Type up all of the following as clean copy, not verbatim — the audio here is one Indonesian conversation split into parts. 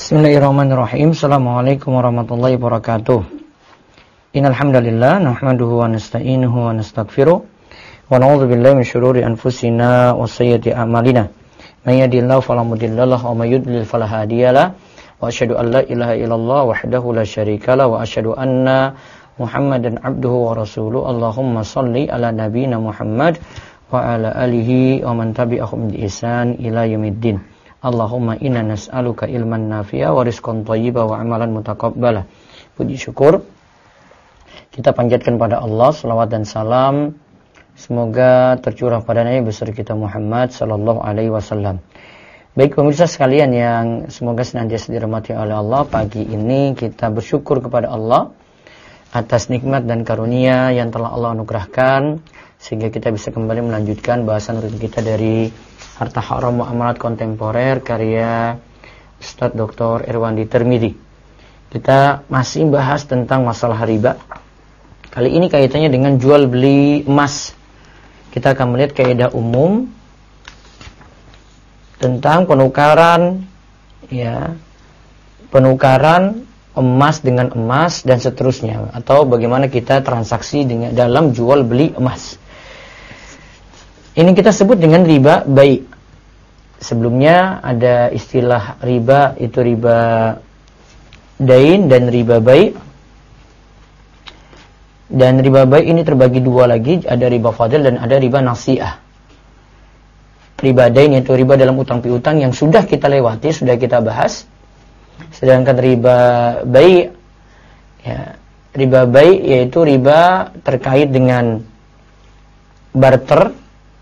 Bismillahirrahmanirrahim. Assalamualaikum warahmatullahi wabarakatuh. Innal hamdalillah nahmaduhu wa nasta'inuhu wa nastaghfiruh wa na'udzu billahi min syururi anfusina wa sayyiati a'malina. May yahdihillahu fala mudilla lahu wa may yudlil fala hadiyalah. Wa asyhadu an la ilaha illallah wahdahu la syarikalah wa asyhadu anna Muhammadan abduhu wa rasuluh. Allahumma shalli ala nabiyyina Muhammad wa ala alihi wa man tabi'ahum bi ihsan ila yaumiddin. Allahumma inna nas'aluka ilman nafi'a wa rizqan thayyiba wa amalan mutaqabbala. Puji syukur kita panjatkan pada Allah, selawat dan salam semoga tercurah pada Nabi besar kita Muhammad sallallahu alaihi wasallam. Baik pemirsa sekalian yang semoga senantiasa dirahmati oleh Allah, pagi ini kita bersyukur kepada Allah atas nikmat dan karunia yang telah Allah anugerahkan sehingga kita bisa kembali melanjutkan bahasan rutin kita dari Harta Haram Muamalat Kontemporer karya Ustadz Dr. Irwandi Tirmidzi. Kita masih bahas tentang masalah riba. Kali ini kaitannya dengan jual beli emas. Kita akan melihat kaidah umum tentang penukaran penukaran emas dengan emas dan seterusnya, atau bagaimana kita transaksi dengan dalam jual beli emas. Ini kita sebut dengan riba bai. Sebelumnya ada istilah riba, itu riba dain dan riba bai. Dan riba bai ini terbagi dua lagi, ada riba fadil dan ada riba nasi'ah. Riba dain yaitu riba dalam utang piutang yang sudah kita lewati, sudah kita bahas. Sedangkan riba bai, riba bai yaitu riba terkait dengan barter,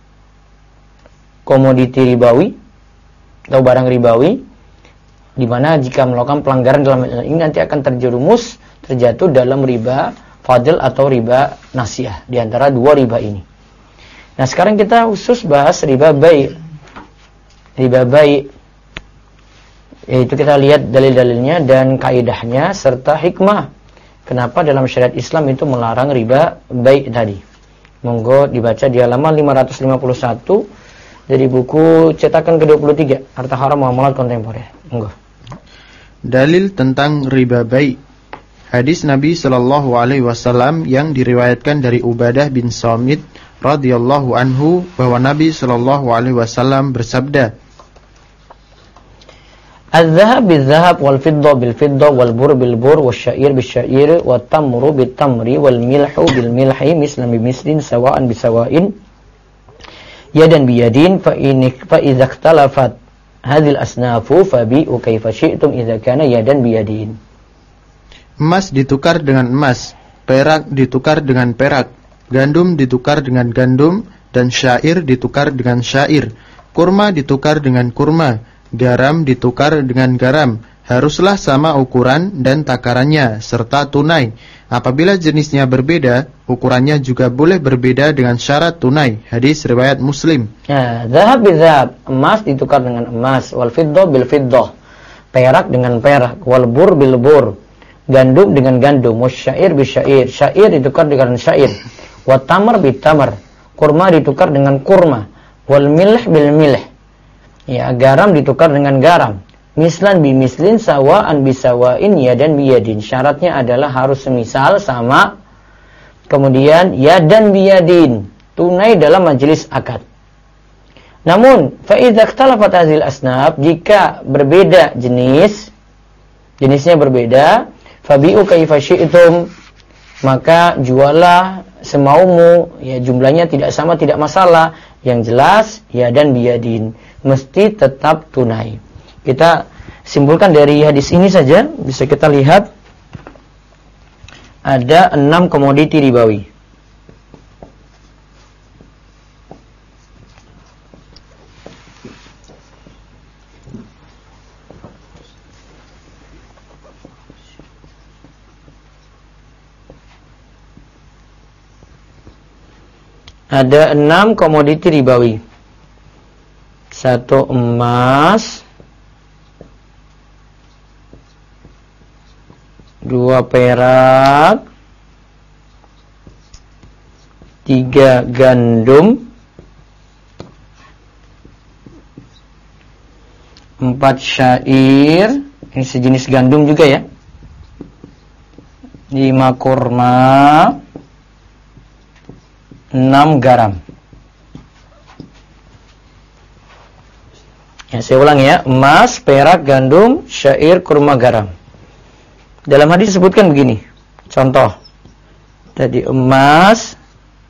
komoditi ribawi atau barang ribawi, di mana jika melakukan pelanggaran dalam ini nanti akan terjatuh dalam riba fadil atau riba nasi'ah, di antara dua riba ini. Nah, sekarang kita khusus bahas riba bai. Riba bai yaitu kita lihat dalil-dalilnya dan kaidahnya serta hikmah kenapa dalam syariat Islam itu melarang riba bai tadi. Monggo dibaca di halaman 551 dari buku cetakan ke-23 Harta Haram Muamalat Kontemporer. Monggo. Dalil tentang riba bai. Hadis Nabi sallallahu alaihi wasallam yang diriwayatkan dari Ubadah bin Samit radhiyallahu anhu bahwa Nabi sallallahu alaihi wasallam bersabda, "Az-zahab bil-zahab wal fiddah bil-fiddah wal bur bil-bur wasyair bil-syair wat tamru bit-tamri wal milhu bil-milhi mislan bi-mislin sawa'an bi-sawa'in yadan biyadin fa idza ikhtalafat hadhil asnafu fabi'u kaifa syi'tum idza kana yadan biyadin." Emas ditukar dengan emas, perak ditukar dengan perak, gandum ditukar dengan gandum, dan syair ditukar dengan syair, kurma ditukar dengan kurma, garam ditukar dengan garam, haruslah sama ukuran dan takarannya serta tunai. Apabila jenisnya berbeda, ukurannya juga boleh berbeda dengan syarat tunai. Hadis riwayat Muslim. Zahab bil-zahab, emas ditukar dengan emas, wal fiddah bil fiddah, perak dengan perak, wal bur bil bur, gandum dengan gandum, wasyair bil syair, syair ditukar dengan syair, wat tamar bil tamar, kurma ditukar dengan kurma, wal milh bil milh, garam ditukar dengan garam, mislan bi mislin sawa'an bi sawa'in yadan bi yadin. Syaratnya adalah harus semisal sama, kemudian yadan bi yadin, tunai dalam majelis akad. Namun fa idza ikhtalafat hadhil asnaf, jika berbeda jenisnya berbeda, fabi'u kaifa syi'tum, maka jualah semaumu, jumlahnya tidak sama tidak masalah, yang jelas yadan bi yadin, mesti tetap tunai. Kita simpulkan dari hadis ini saja, bisa kita lihat ada 6 komoditi ribawi. Ada 6 komoditi ribawi. 1 emas, 2 perak, 3 gandum, 4 syair, Ini sejenis gandum juga ya. 5 kurma, 6 garam. Ya, saya ulang ya. Emas, perak, gandum, syair, kurma, garam. Dalam hadis disebutkan begini. Contoh. Tadi emas,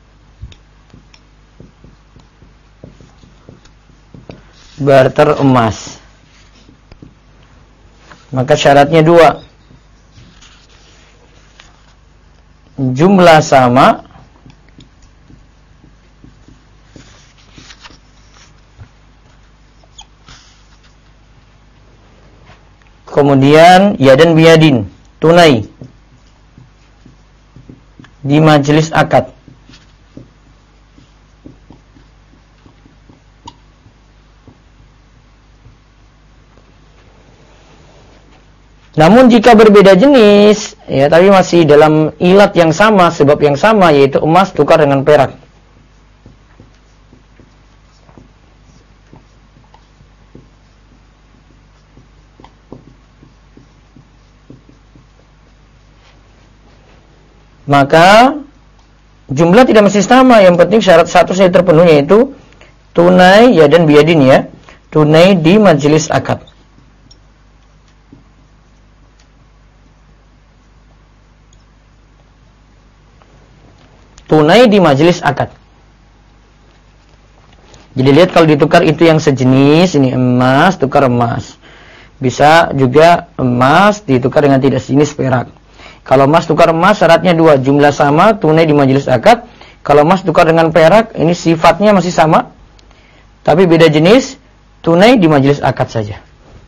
barter emas. Maka syaratnya 2. Jumlah sama, kemudian yadan biyadin, tunai di majelis akad. Namun jika berbeda jenis, ya tapi masih dalam ilat yang sama, sebab yang sama, yaitu emas tukar dengan perak. Maka jumlah tidak mesti sama, yang penting syarat satu saja terpenuhi, yaitu tunai yadan biyadin ya, tunai di majelis akad. Tunai di majelis akad. Jadi lihat kalau ditukar itu yang sejenis, ini emas, tukar emas. Bisa juga emas ditukar dengan tidak sejenis perak. Kalau emas tukar emas syaratnya 2, jumlah sama, tunai di majelis akad. Kalau emas tukar dengan perak, ini sifatnya masih sama, tapi beda jenis, tunai di majelis akad saja.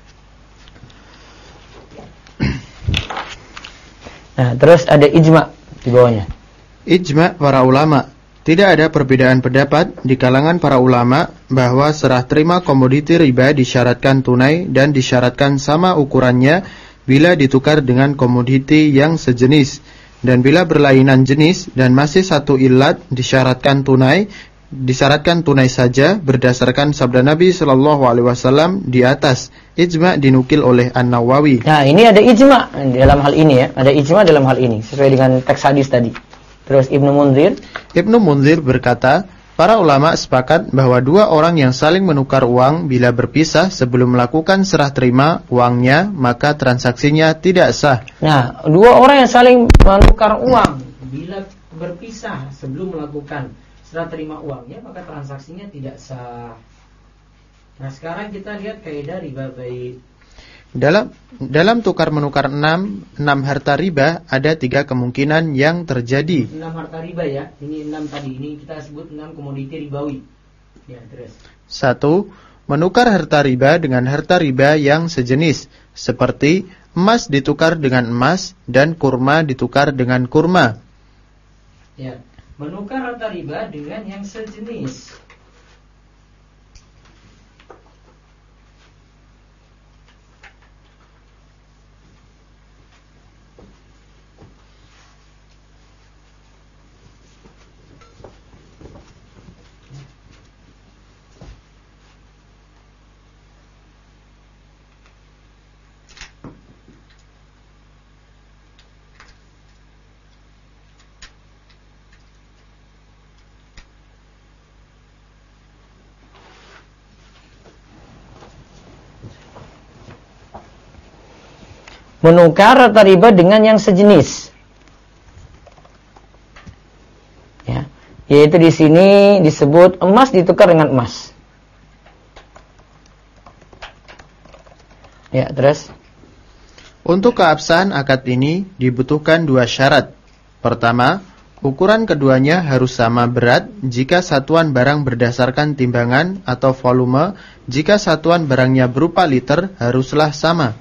Nah, terus ada ijma di bawahnya. Ijma para ulama. Tidak ada perbedaan pendapat di kalangan para ulama bahwa serah terima komoditi riba disyaratkan tunai dan disyaratkan sama ukurannya bila ditukar dengan komoditi yang sejenis, dan bila berlainan jenis dan masih satu ilat disyaratkan tunai saja berdasarkan sabda Nabi sallallahu alaihi wasallam di atas. Ijma dinukil oleh An-Nawawi. Nah, ini ada ijma dalam hal ini ya, ada ijma dalam hal ini sesuai dengan teks hadis tadi. Terus Ibnu Munzir berkata, para ulama sepakat bahwa 2 orang yang saling menukar uang bila berpisah sebelum melakukan serah terima uangnya, maka transaksinya tidak sah. Nah, 2 orang yang saling menukar uang bila berpisah sebelum melakukan serah terima uangnya, maka transaksinya tidak sah. Nah, sekarang kita lihat kaidah riba baik. Dalam tukar menukar 6 harta riba ada 3 kemungkinan yang terjadi. 6 harta riba ya. Ini 6 tadi. Ini kita sebut 6 komoditi ribawi. Ya, terus. 1. Menukar harta riba dengan harta riba yang sejenis, seperti emas ditukar dengan emas dan kurma ditukar dengan kurma. Ya, menukar harta riba dengan yang sejenis. Menukar harta riba dengan yang sejenis. Ya, yaitu di sini disebut emas ditukar dengan emas. Ya, terus. Untuk keabsahan akad ini dibutuhkan 2 syarat. Pertama, ukuran keduanya harus sama berat jika satuan barang berdasarkan timbangan atau volume. Jika satuan barangnya berupa liter, haruslah sama.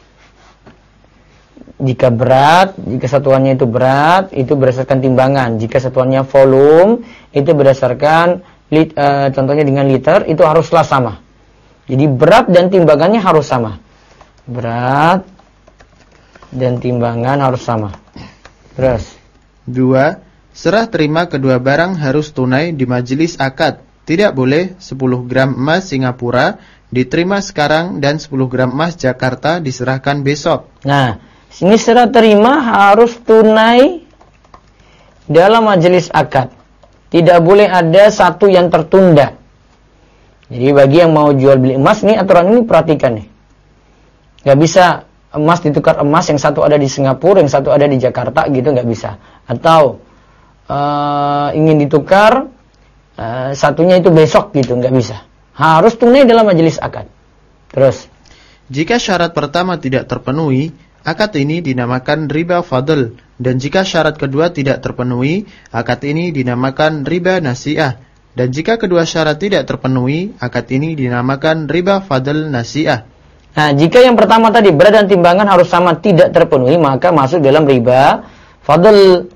Jika berat, jika satuannya itu berat, itu berdasarkan timbangan. Jika satuannya volume, itu berdasarkan contohnya dengan liter, itu haruslah sama. Jadi berat dan timbangannya harus sama. Berat dan timbangan harus sama. Terus. 2. Serah terima kedua barang harus tunai di majelis akad. Tidak boleh 10 gram emas Singapura diterima sekarang dan 10 gram emas Jakarta diserahkan besok. Nah, sini serah terima harus tunai dalam majelis akad. Tidak boleh ada satu yang tertunda. Jadi bagi yang mau jual beli emas nih, aturan ini perhatikan nih. Gak bisa emas ditukar emas, yang satu ada di Singapura, yang satu ada di Jakarta gitu, gak bisa. Atau ingin ditukar, satunya itu besok gitu, gak bisa. Harus tunai dalam majelis akad. Terus, jika syarat pertama tidak terpenuhi, akad ini dinamakan riba fadl. Dan jika syarat kedua tidak terpenuhi, akad ini dinamakan riba nasi'ah. Dan jika kedua syarat tidak terpenuhi, akad ini dinamakan riba fadl nasi'ah. nah jika yang pertama tadi berat dan timbangan harus sama tidak terpenuhi, maka masuk dalam riba fadl.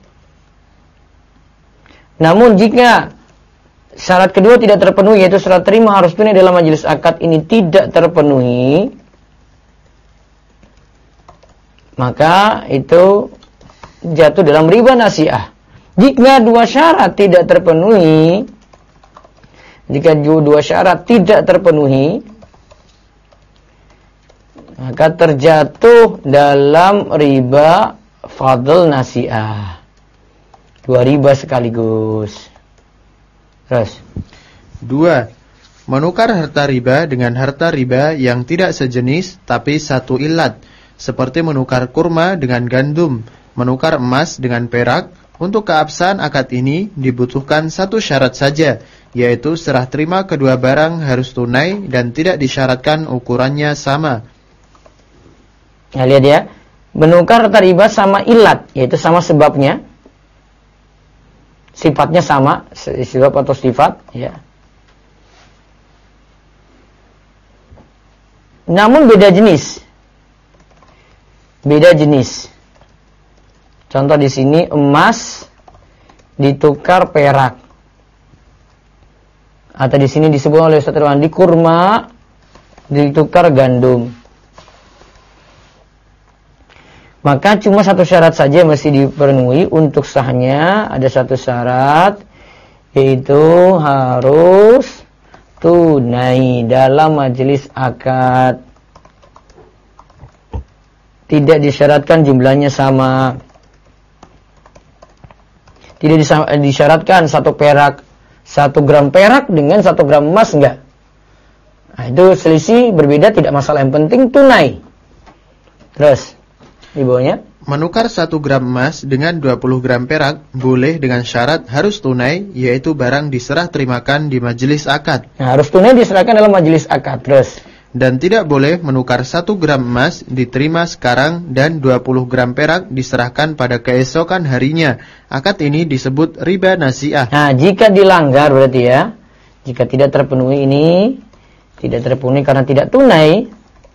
Namun jika syarat kedua tidak terpenuhi, yaitu syarat terima harus tunai dalam majelis akad, ini tidak terpenuhi, maka itu jatuh dalam riba nasi'ah. Jika dua syarat tidak terpenuhi, maka terjatuh dalam riba fadl nasi'ah. Dua riba sekaligus. Terus, 2. Menukar harta riba dengan harta riba yang tidak sejenis tapi satu ilat, seperti menukar kurma dengan gandum, menukar emas dengan perak. Untuk keabsahan akad ini dibutuhkan satu syarat saja, yaitu serah terima kedua barang harus tunai dan tidak disyaratkan ukurannya sama. nah lihat ya, menukar harta riba sama ilat, yaitu sama sebabnya, sifatnya sama, sebab atau sifat, ya. Namun beda jenis. Contoh di sini emas ditukar perak. Atau di sini disebut oleh Ustaz Irwandi kurma ditukar gandum. Maka cuma satu syarat saja yang mesti dipenuhi untuk sahnya. Ada satu syarat, yaitu harus tunai dalam majelis akad. Tidak disyaratkan jumlahnya sama. Tidak disyaratkan 1 gram perak dengan 1 gram emas, enggak. Nah, itu selisih berbeda, tidak masalah, yang penting tunai. Terus, di bawahnya, Menukar 1 gram emas dengan 20 gram perak boleh dengan syarat harus tunai, yaitu barang diserah terimakan di majelis akad. nah, harus tunai diserahkan dalam majelis akad. Terus, Dan tidak boleh menukar 1 gram emas diterima sekarang dan 20 gram perak diserahkan pada keesokan harinya. Akad ini disebut riba nasi'ah. nah, jika dilanggar berarti ya, jika tidak terpenuhi ini, tidak terpenuhi karena tidak tunai,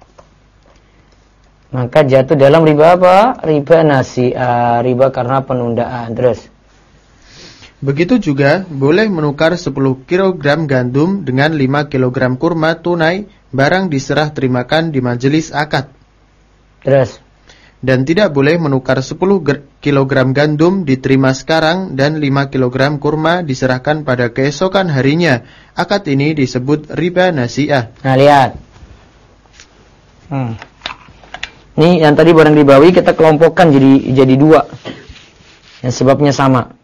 maka jatuh dalam riba apa? Riba nasi'ah, riba karena penundaan. Terus, Begitu juga boleh menukar 10 kg gandum dengan 5 kg kurma tunai, barang diserah terimakan di majelis akad. terus, Dan tidak boleh menukar 10 kg gandum diterima sekarang dan 5 kg kurma diserahkan pada keesokan harinya. Akad ini disebut riba nasi'ah. nah lihat. Nih yang tadi barang ribawi kita kelompokkan jadi 2. Yang sebabnya sama.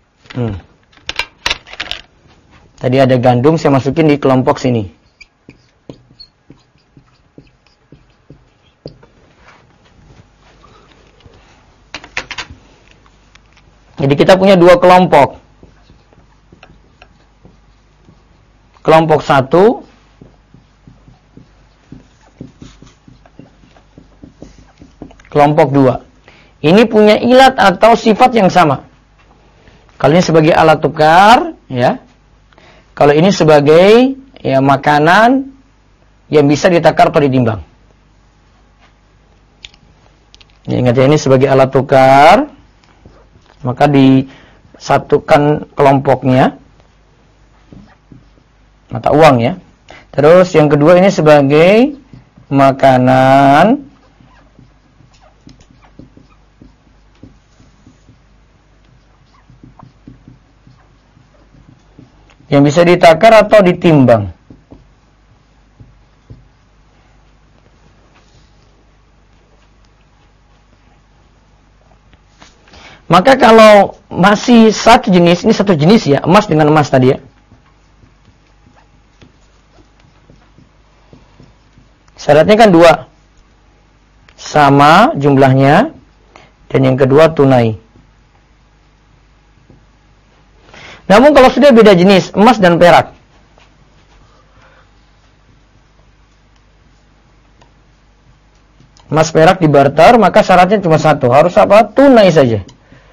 Tadi ada gandum, saya masukin di kelompok sini. Jadi kita punya 2 kelompok. Kelompok 1, kelompok 2. Ini punya ilat atau sifat yang sama. Kalau ini sebagai alat tukar, ya. Kalau ini sebagai ya makanan yang bisa ditakar atau ditimbang. Ingat ya, ini sebagai alat tukar, maka disatukan kelompoknya, mata uang ya. Terus yang kedua ini sebagai makanan Yang bisa ditakar atau ditimbang. Maka kalau masih satu jenis, ini satu jenis ya, emas dengan emas tadi ya. Syaratnya kan dua. Sama jumlahnya, dan yang kedua tunai. Namun kalau sudah beda jenis, emas dan perak. Emas perak dibarter, maka syaratnya cuma satu. Harus apa? Tunai saja.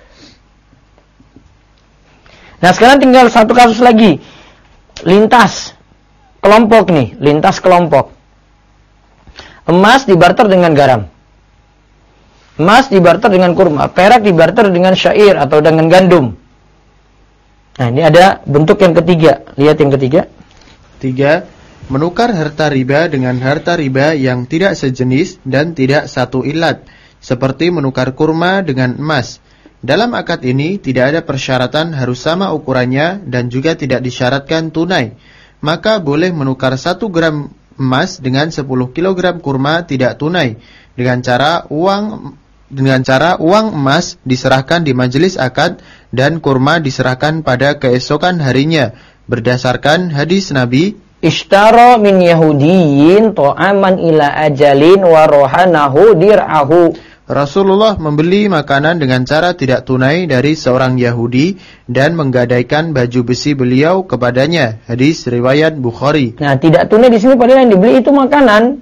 Nah sekarang tinggal satu kasus lagi. Lintas kelompok nih, lintas kelompok. Emas dibarter dengan garam. Emas dibarter dengan kurma. Perak dibarter dengan syair atau dengan gandum. Nah ini ada bentuk yang ketiga. Lihat yang ketiga. 3. Menukar harta riba dengan harta riba yang tidak sejenis dan tidak satu ilat. Seperti menukar kurma dengan emas. Dalam akad ini tidak ada persyaratan harus sama ukurannya dan juga tidak disyaratkan tunai. Maka boleh menukar 1 gram emas dengan 10 kg kurma tidak tunai. Dengan cara uang emas diserahkan di majelis akad dan kurma diserahkan pada keesokan harinya. Berdasarkan hadis Nabi, Ishtara min Yahudiyin to'aman ila ajalin wa rohanahu dir'ahu. Rasulullah membeli makanan dengan cara tidak tunai dari seorang Yahudi dan menggadaikan baju besi beliau kepadanya. Hadis riwayat Bukhari. Nah, tidak tunai di sini padahal yang dibeli itu makanan.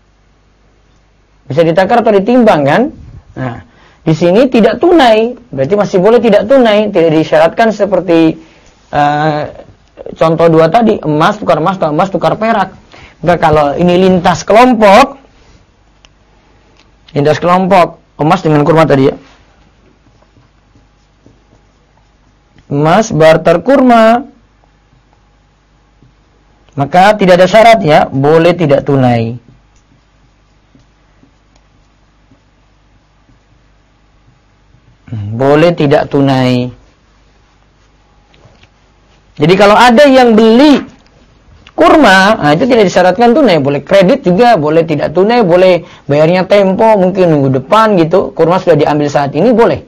Bisa ditakar atau ditimbang kan? Nah, di sini tidak tunai, berarti masih boleh tidak tunai, tidak disyaratkan seperti contoh dua tadi, emas tukar emas atau emas tukar perak. Maka kalau ini lintas kelompok, emas dengan kurma tadi ya. Emas barter kurma. Maka tidak ada syarat ya, boleh tidak tunai. Boleh tidak tunai. Jadi kalau ada yang beli kurma, nah itu tidak disyaratkan tunai, boleh kredit juga, boleh tidak tunai, boleh bayarnya tempo, mungkin minggu depan gitu. Kurma sudah diambil saat ini, boleh.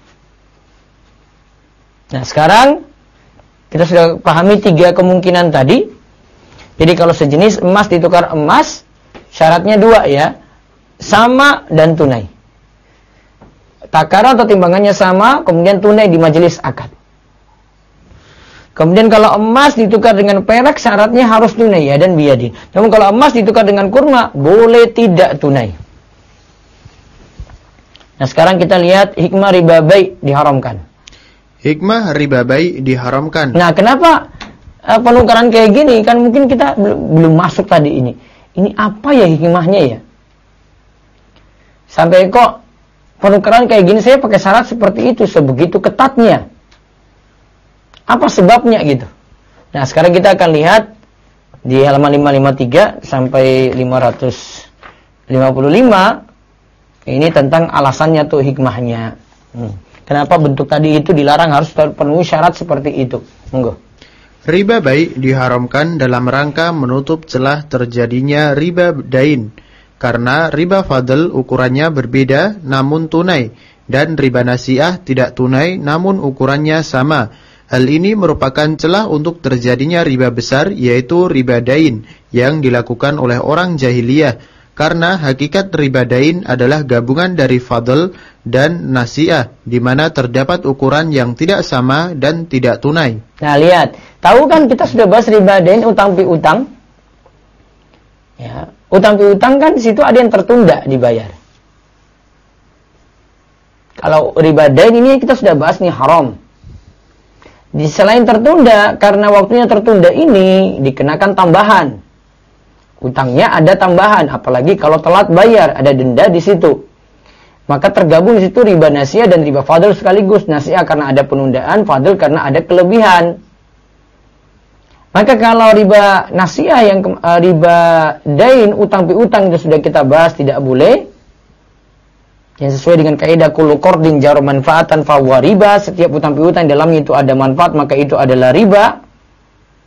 Nah sekarang kita sudah pahami 3 kemungkinan tadi. Jadi kalau sejenis emas ditukar emas, syaratnya 2 ya, sama dan tunai. Takaran atau timbangannya sama, kemudian tunai di majelis akad. Kemudian kalau emas ditukar dengan perak, syaratnya harus tunai ya dan biyadin. Namun kalau emas ditukar dengan kurma, boleh tidak tunai. Nah sekarang kita lihat hikmah riba bai diharamkan. Hikmah riba bai diharamkan. Nah kenapa penukaran kayak gini? Kan mungkin kita belum masuk tadi ini. Ini apa ya hikmahnya ya? Sampai kok penukaran kayak gini saya pakai syarat seperti itu, sebegitu ketatnya. Apa sebabnya gitu? Nah sekarang kita akan lihat di halaman 553 sampai 555. Ini tentang alasannya tuh hikmahnya. Kenapa bentuk tadi itu dilarang harus terpenuhi syarat seperti itu? Monggo. Riba bai diharamkan dalam rangka menutup celah terjadinya riba dain. Karena riba fadl ukurannya berbeda namun tunai. Dan riba nasiah tidak tunai namun ukurannya sama. Hal ini merupakan celah untuk terjadinya riba besar, yaitu riba dain, yang dilakukan oleh orang jahiliyah. Karena hakikat riba dain adalah gabungan dari fadl dan nasiah, di mana terdapat ukuran yang tidak sama dan tidak tunai. Nah lihat, tahu kan kita sudah bahas riba dain utang piutang. Ya, utang piutang kan di situ ada yang tertunda dibayar. Kalau riba dain ini kita sudah bahas nih haram. Di selain tertunda, karena waktunya tertunda ini dikenakan tambahan. Utangnya ada tambahan, apalagi kalau telat bayar, ada denda di situ. Maka tergabung di situ riba nasiah dan riba fadl sekaligus. Nasiah karena ada penundaan, fadl karena ada kelebihan. Maka kalau riba nasiah yang riba dain, utang piutang itu sudah kita bahas tidak boleh. Yang sesuai dengan kaidah kullu qardin jar manfaatan fa huwa riba, setiap utang piutang dalamnya itu ada manfaat maka itu adalah riba.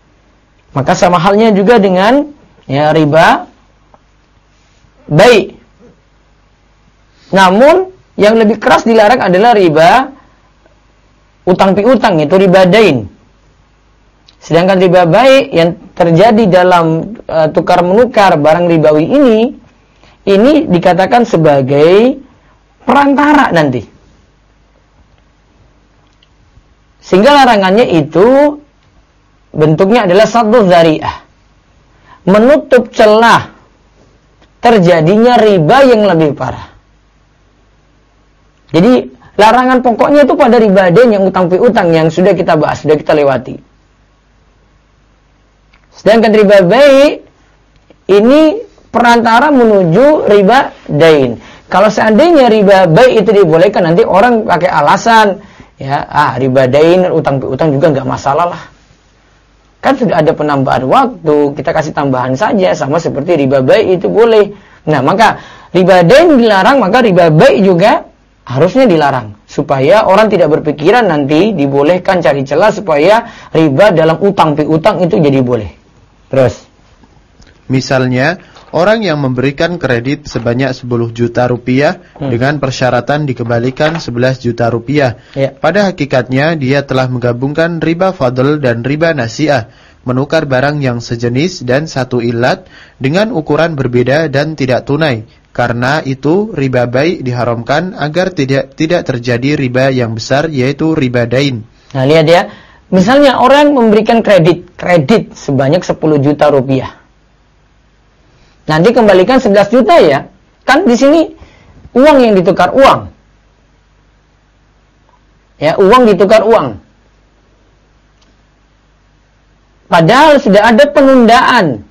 Maka sama halnya juga dengan riba bai. Namun yang lebih keras dilarang adalah riba utang piutang, itu riba dain. Sedangkan riba bai yang terjadi dalam tukar menukar barang ribawi ini dikatakan sebagai perantara nanti. Sehingga larangannya itu bentuknya adalah satu dzari'ah, menutup celah terjadinya riba yang lebih parah. Jadi larangan pokoknya itu pada riba dain yang utang piutang yang sudah kita bahas, sudah kita lewati. Sedangkan riba bai ini perantara menuju riba dain. Kalau seandainya riba bai itu dibolehkan, nanti orang pakai alasan riba dain utang piutang juga nggak masalah lah. Kan sudah ada penambahan waktu, kita kasih tambahan saja, sama seperti riba bai itu boleh. Nah, maka riba dain dilarang, maka riba bai juga harusnya dilarang, supaya orang tidak berpikiran nanti dibolehkan cari celah supaya riba dalam utang piutang itu jadi boleh. Terus, misalnya orang yang memberikan kredit sebanyak 10 juta rupiah dengan persyaratan dikembalikan 11 juta rupiah. Pada hakikatnya dia telah menggabungkan riba fadl dan riba nasi'ah, menukar barang yang sejenis dan satu ilat dengan ukuran berbeda dan tidak tunai. Karena itu riba bai diharamkan agar tidak terjadi riba yang besar, yaitu riba dain. Nah, lihat ya. Misalnya orang memberikan kredit sebanyak 10 juta rupiah. Nanti kembalikan 11 juta ya. Kan di sini uang yang ditukar uang. Ya, uang ditukar uang. Padahal sudah ada penundaan.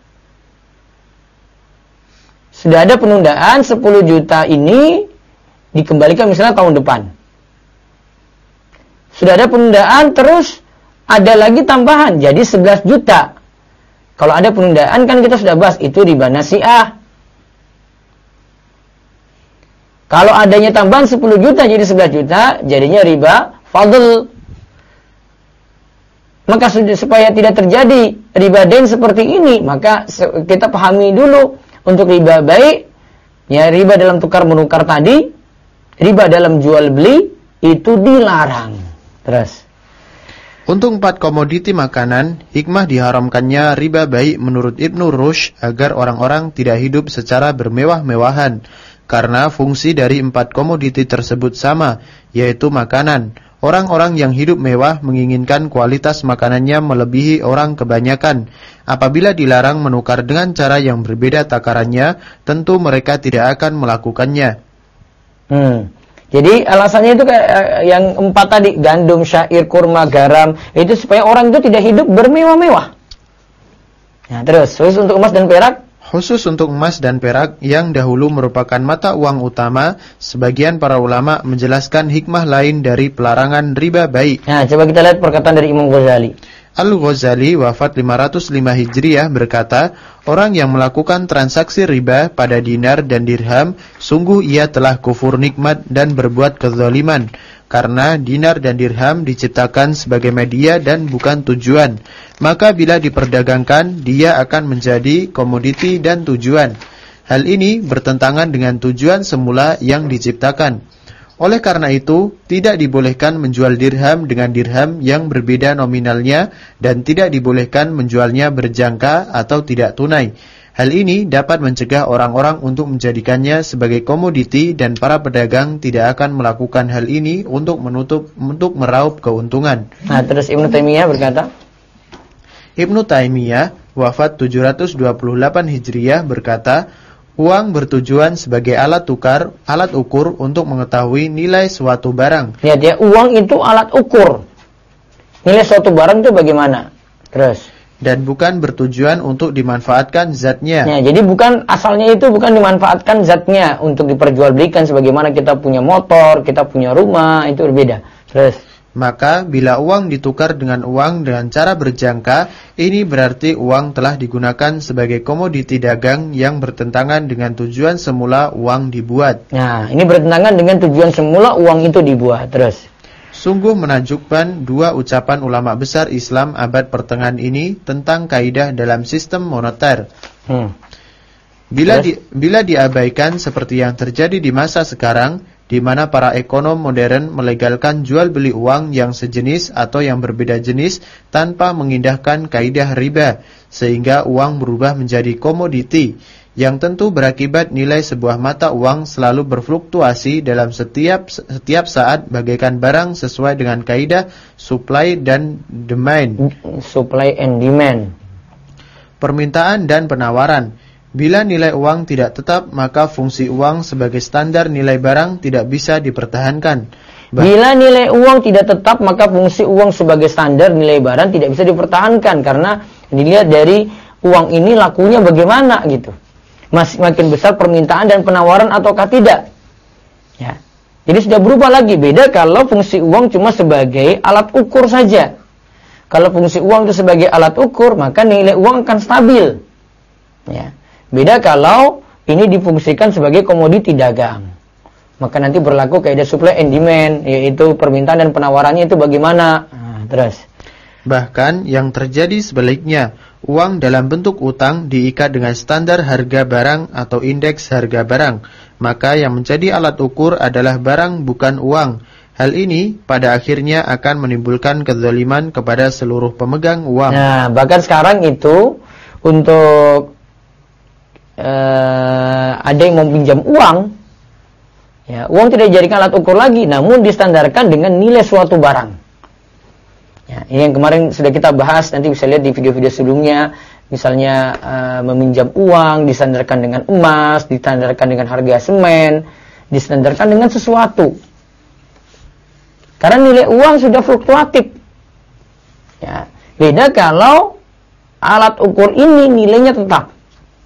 Sudah ada penundaan 10 juta ini dikembalikan misalnya tahun depan. Sudah ada penundaan, terus ada lagi tambahan jadi 11 juta. Kalau ada penundaan kan kita sudah bahas itu riba nasi'ah. Kalau adanya tambahan 10 juta jadi 11 juta, jadinya riba fadl. Maka supaya tidak terjadi riba dain seperti ini, maka kita pahami dulu untuk riba bai, ya riba dalam tukar menukar tadi, riba dalam jual beli itu dilarang. Terus, untuk 4 komoditi makanan, hikmah diharamkannya riba bai menurut Ibnu Rushd agar orang-orang tidak hidup secara bermewah-mewahan, karena fungsi dari 4 komoditi tersebut sama, yaitu makanan. Orang-orang yang hidup mewah menginginkan kualitas makanannya melebihi orang kebanyakan. Apabila dilarang menukar dengan cara yang berbeda takarannya, tentu mereka tidak akan melakukannya. Jadi alasannya itu kayak yang 4 tadi, gandum, syair, kurma, garam, itu supaya orang itu tidak hidup bermewah-mewah. Nah, terus khusus untuk emas dan perak? Khusus untuk emas dan perak yang dahulu merupakan mata uang utama, sebagian para ulama menjelaskan hikmah lain dari pelarangan riba bai. Nah, coba kita lihat perkataan dari Imam Ghazali. Al-Ghazali wafat 505 Hijriah berkata, orang yang melakukan transaksi riba pada dinar dan dirham, sungguh ia telah kufur nikmat dan berbuat kezaliman. Karena dinar dan dirham diciptakan sebagai media dan bukan tujuan. Maka bila diperdagangkan, dia akan menjadi komoditi dan tujuan. Hal ini bertentangan dengan tujuan semula yang diciptakan. Oleh karena itu, tidak dibolehkan menjual dirham dengan dirham yang berbeda nominalnya dan tidak dibolehkan menjualnya berjangka atau tidak tunai. Hal ini dapat mencegah orang-orang untuk menjadikannya sebagai komoditi dan para pedagang tidak akan melakukan hal ini untuk meraup keuntungan. Nah, terus Ibnu Taimiyah berkata, Ibnu Taimiyah wafat 728 Hijriah berkata, uang bertujuan sebagai alat ukur untuk mengetahui nilai suatu barang. Lihat ya, uang itu alat ukur. Nilai suatu barang itu bagaimana? Terus. Dan bukan bertujuan untuk dimanfaatkan zatnya. Ya, jadi asalnya itu bukan dimanfaatkan zatnya untuk diperjualbelikan sebagaimana kita punya motor, kita punya rumah, itu berbeda. Terus. Maka bila uang ditukar dengan uang dengan cara berjangka, ini berarti uang telah digunakan sebagai komoditi dagang yang bertentangan dengan tujuan semula uang dibuat. Nah, ini bertentangan dengan tujuan semula uang itu dibuat. Terus. Sungguh menakjubkan dua ucapan ulama besar Islam abad pertengahan ini tentang kaidah dalam sistem moneter. Bila diabaikan seperti yang terjadi di masa sekarang, di mana para ekonom modern melegalkan jual beli uang yang sejenis atau yang berbeda jenis tanpa mengindahkan kaidah riba, sehingga uang berubah menjadi komoditi, yang tentu berakibat nilai sebuah mata uang selalu berfluktuasi dalam setiap saat bagaikan barang sesuai dengan kaidah supply dan demand. Supply and demand. Permintaan dan penawaran. Bila nilai uang tidak tetap, maka fungsi uang sebagai standar nilai barang tidak bisa dipertahankan. Bila nilai uang tidak tetap, maka fungsi uang sebagai standar nilai barang tidak bisa dipertahankan, karena dilihat dari uang ini lakunya bagaimana gitu. Makin besar permintaan dan penawaran ataukah tidak. Ya. Jadi sudah berubah lagi. Beda kalau fungsi uang cuma sebagai alat ukur saja. Kalau fungsi uang itu sebagai alat ukur, maka nilai uang akan stabil. Ya. Beda kalau ini difungsikan sebagai komoditi dagang. Maka nanti berlaku kaidah supply and demand, yaitu permintaan dan penawarannya itu bagaimana. Terus. Bahkan yang terjadi sebaliknya, uang dalam bentuk utang diikat dengan standar harga barang atau indeks harga barang. Maka yang menjadi alat ukur adalah barang bukan uang. Hal ini pada akhirnya akan menimbulkan kezaliman kepada seluruh pemegang uang. Nah, bahkan sekarang itu untuk ada yang mau pinjam uang, ya, uang tidak dijadikan alat ukur lagi, namun distandarkan dengan nilai suatu barang. Ya, ini yang kemarin sudah kita bahas, nanti bisa lihat di video-video sebelumnya. Misalnya meminjam uang distandarkan dengan emas, distandarkan dengan harga semen, distandarkan dengan sesuatu. Karena nilai uang sudah fluktuatif. Ya, beda kalau alat ukur ini nilainya tetap.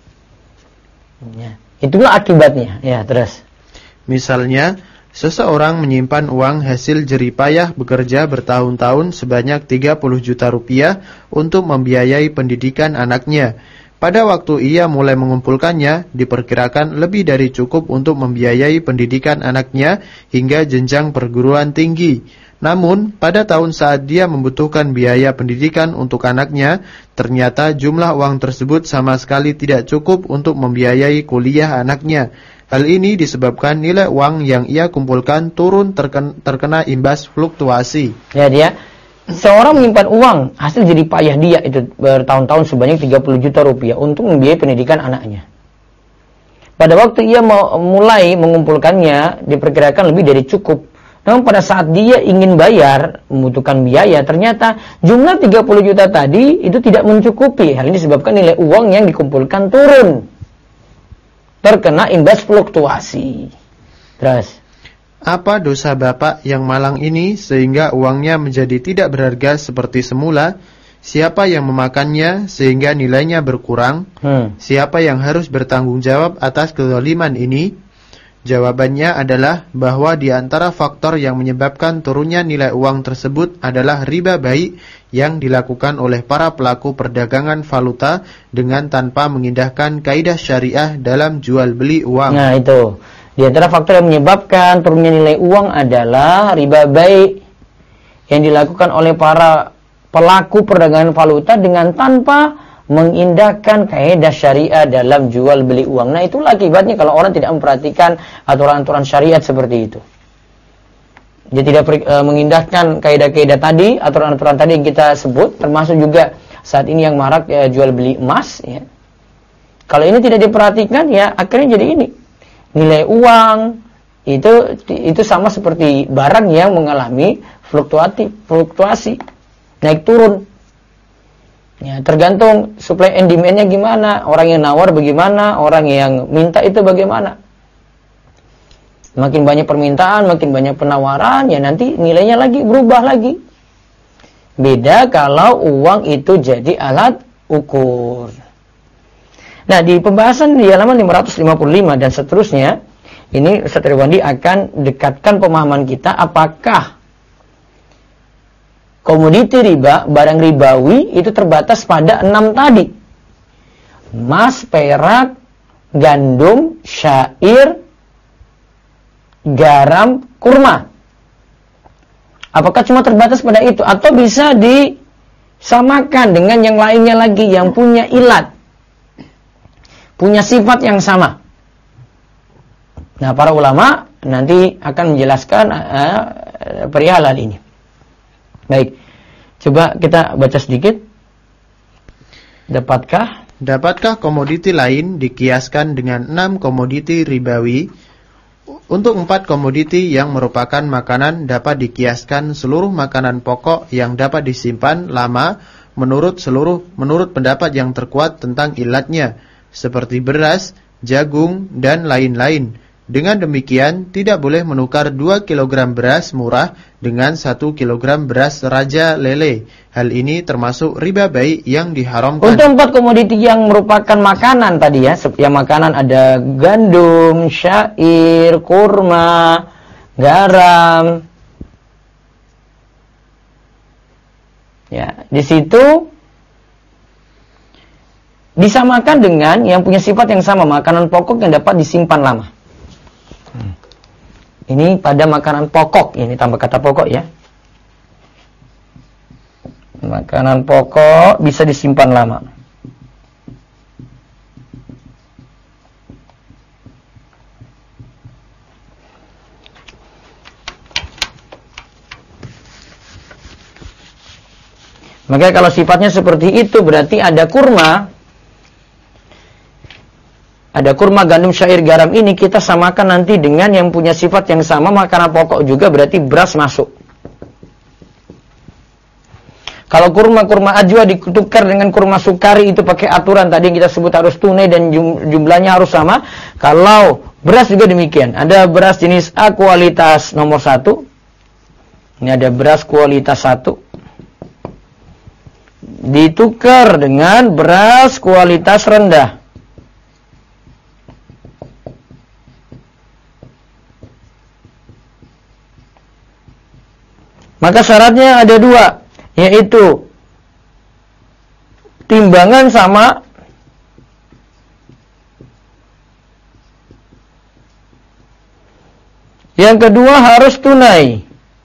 Ya, itulah akibatnya. Ya, terus. Misalnya, seseorang menyimpan uang hasil jeripayah bekerja bertahun-tahun sebanyak 30 juta rupiah untuk membiayai pendidikan anaknya. Pada waktu ia mulai mengumpulkannya, diperkirakan lebih dari cukup untuk membiayai pendidikan anaknya hingga jenjang perguruan tinggi. Namun, pada tahun saat dia membutuhkan biaya pendidikan untuk anaknya, ternyata jumlah uang tersebut sama sekali tidak cukup untuk membiayai kuliah anaknya. Hal ini disebabkan nilai uang yang ia kumpulkan turun terkena imbas fluktuasi. Ya, dia seorang menyimpan uang hasil jeripayah dia itu bertahun-tahun sebanyak 30 juta rupiah untuk membiayai pendidikan anaknya. Pada waktu ia mulai mengumpulkannya, diperkirakan lebih dari cukup. Namun pada saat dia ingin bayar, membutuhkan biaya, ternyata jumlah 30 juta tadi itu tidak mencukupi. Hal ini disebabkan nilai uang yang dikumpulkan turun, terkena imbas fluktuasi. Terus, apa dosa bapak yang malang ini sehingga uangnya menjadi tidak berharga seperti semula? Siapa yang memakannya sehingga nilainya berkurang? Siapa yang harus bertanggung jawab atas kezaliman ini? Jawabannya adalah bahwa di antara faktor yang menyebabkan turunnya nilai uang tersebut adalah riba baik yang dilakukan oleh para pelaku perdagangan valuta dengan tanpa mengindahkan kaidah syariah dalam jual beli uang. Nah, itu. Di antara faktor yang menyebabkan turunnya nilai uang adalah riba baik yang dilakukan oleh para pelaku perdagangan valuta dengan tanpa mengindahkan kaidah syariah dalam jual beli uang. Nah, itulah akibatnya kalau orang tidak memperhatikan aturan-aturan syariat seperti itu. Dia tidak mengindahkan kaidah-kaidah tadi, aturan-aturan tadi yang kita sebut, termasuk juga saat ini yang marak jual beli emas. Ya. Kalau ini tidak diperhatikan, ya akhirnya jadi ini. Nilai uang itu sama seperti barang yang mengalami fluktuasi, naik turun. Ya, tergantung supply and demand-nya gimana, orang yang nawar bagaimana, orang yang minta itu bagaimana. Makin banyak permintaan, makin banyak penawaran, ya nanti nilainya lagi berubah lagi. Beda kalau uang itu jadi alat ukur. Nah, di pembahasan di halaman 555 dan seterusnya, ini Ustaz Ridwandi akan dekatkan pemahaman kita apakah komoditi riba, barang ribawi itu terbatas pada 6 tadi. Emas, perak, gandum, syair, garam, kurma. Apakah cuma terbatas pada itu atau bisa disamakan dengan yang lainnya lagi yang punya ilat, punya sifat yang sama? Nah, para ulama nanti akan menjelaskan perihal hal ini. Baik, coba kita baca sedikit. Dapatkah komoditi lain dikiaskan dengan 6 komoditi ribawi? Untuk 4 komoditi yang merupakan makanan dapat dikiaskan seluruh makanan pokok yang dapat disimpan lama menurut pendapat yang terkuat tentang ilatnya, seperti beras, jagung, dan lain-lain. Dengan demikian, tidak boleh menukar 2 kg beras murah dengan 1 kg beras raja lele. Hal ini termasuk riba bai yang diharamkan. Untuk 4 komoditi yang merupakan makanan tadi ya, yang makanan ada gandum, syair, kurma, garam. Ya, di situ disamakan dengan yang punya sifat yang sama, makanan pokok yang dapat disimpan lama. Ini pada makanan pokok, ini tambah kata pokok ya. Makanan pokok bisa disimpan lama. Maka kalau sifatnya seperti itu berarti ada kurma. Ada kurma, gandum, syair, garam ini kita samakan nanti dengan yang punya sifat yang sama, makanan pokok juga berarti beras masuk. Kalau kurma ajwa ditukar dengan kurma sukari itu pakai aturan tadi yang kita sebut harus tunai dan jumlahnya harus sama. Kalau beras juga demikian. Ada beras jenis A kualitas nomor 1. Ini ada beras kualitas 1. Ditukar dengan beras kualitas rendah. Maka syaratnya ada 2, yaitu timbangan sama, yang kedua harus tunai.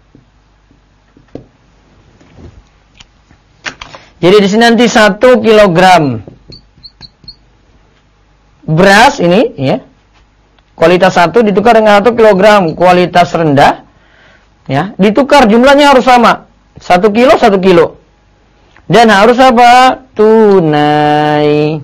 Jadi di sini nanti 1 kilogram beras ini ya, kualitas 1 ditukar dengan 1 kilogram kualitas rendah. Ya, ditukar jumlahnya harus sama. 1 kilo 1 kilo. Dan harus apa? Tunai.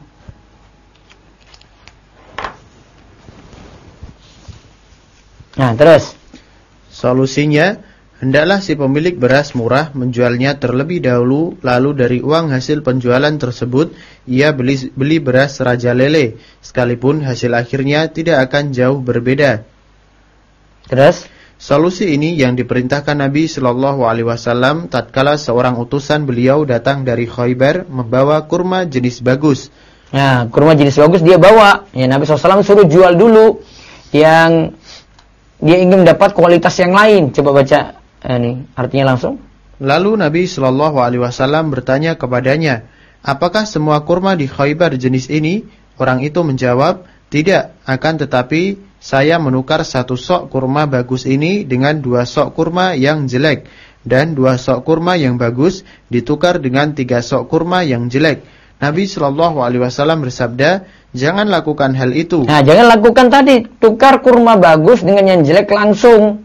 Nah, terus solusinya, hendaklah si pemilik beras murah menjualnya terlebih dahulu, lalu dari uang hasil penjualan tersebut ia beli beras raja lele, sekalipun hasil akhirnya tidak akan jauh berbeda. Terus solusi ini yang diperintahkan Nabi Shallallahu Alaihi Wasallam tatkala seorang utusan beliau datang dari Khaybar membawa kurma jenis bagus. Nah, kurma jenis bagus dia bawa. Ya, Nabi SAW suruh jual dulu yang dia ingin mendapat kualitas yang lain. Coba baca ini artinya langsung. Lalu Nabi Shallallahu Alaihi Wasallam bertanya kepadanya, apakah semua kurma di Khaybar jenis ini? Orang itu menjawab, tidak, akan tetapi saya menukar 1 sok kurma bagus ini dengan 2 sok kurma yang jelek, dan 2 sok kurma yang bagus ditukar dengan 3 sok kurma yang jelek. Nabi Shallallahu Alaihi Wasallam bersabda, jangan lakukan hal itu. Nah, jangan lakukan tadi, tukar kurma bagus dengan yang jelek langsung.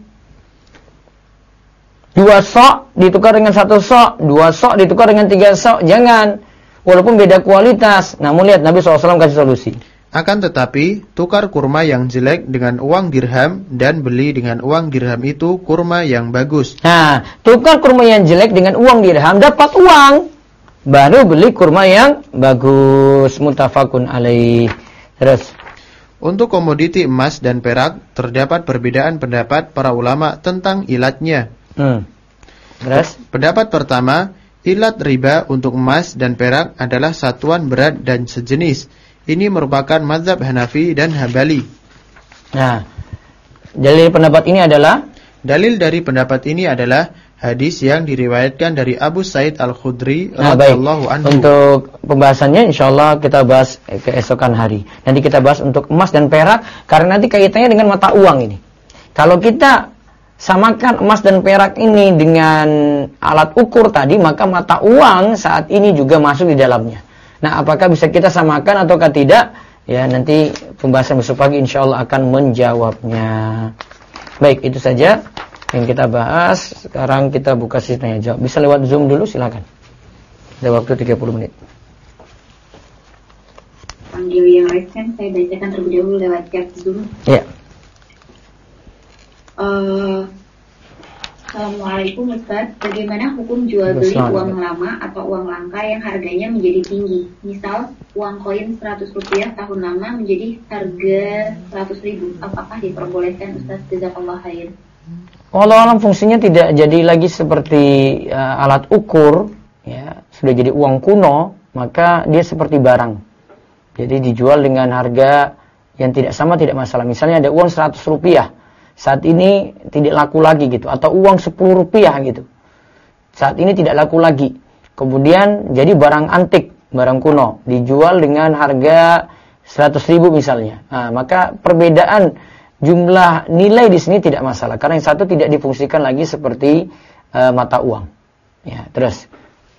2 sok ditukar dengan 1 sok, 2 sok ditukar dengan 3 sok, jangan. Walaupun beda kualitas. Namun lihat Nabi SAW kasih solusi. Akan tetapi, tukar kurma yang jelek dengan uang dirham dan beli dengan uang dirham itu kurma yang bagus. Nah, tukar kurma yang jelek dengan uang dirham, dapat uang. Baru beli kurma yang bagus. Muttafaqun alaih. Terus. Untuk komoditi emas dan perak, terdapat perbedaan pendapat para ulama tentang ilatnya. Terus. Pendapat pertama, ilat riba untuk emas dan perak adalah satuan berat dan sejenis. Ini merupakan mazhab Hanafi dan Hambali. Nah, dalil dari pendapat ini adalah hadis yang diriwayatkan dari Abu Sa'id Al-Khudri radhiyallahu anhu. Untuk pembahasannya insyaallah kita bahas keesokan hari. Nanti kita bahas untuk emas dan perak karena nanti kaitannya dengan mata uang ini. Kalau kita samakan emas dan perak ini dengan alat ukur tadi, maka mata uang saat ini juga masuk di dalamnya. Nah, apakah bisa kita samakan ataukah tidak? Ya, nanti pembahasan besok pagi insya Allah akan menjawabnya. Baik, itu saja yang kita bahas. Sekarang kita buka sesi tanya jawab. Bisa lewat Zoom dulu, silakan. Ada waktu 30 menit. Panggil yang resen, saya bacakan terlebih dahulu lewat chat Zoom. Ya. Assalamualaikum Ustaz, bagaimana hukum jual beli uang lama atau uang langka yang harganya menjadi tinggi? Misal, uang koin 100 rupiah tahun lama menjadi harga 100.000. Apakah diperbolehkan Ustaz? Jazakallah khair. Walau alam fungsinya tidak jadi lagi seperti alat ukur, ya, sudah jadi uang kuno, maka dia seperti barang. Jadi dijual dengan harga yang tidak sama tidak masalah. Misalnya ada uang 100 rupiah. Saat ini tidak laku lagi gitu. Atau uang 10 rupiah gitu. Saat ini tidak laku lagi. Kemudian jadi barang antik, barang kuno. Dijual dengan harga 100.000 misalnya. Nah, maka perbedaan jumlah nilai di sini tidak masalah. Karena yang satu tidak difungsikan lagi seperti mata uang. Ya, terus.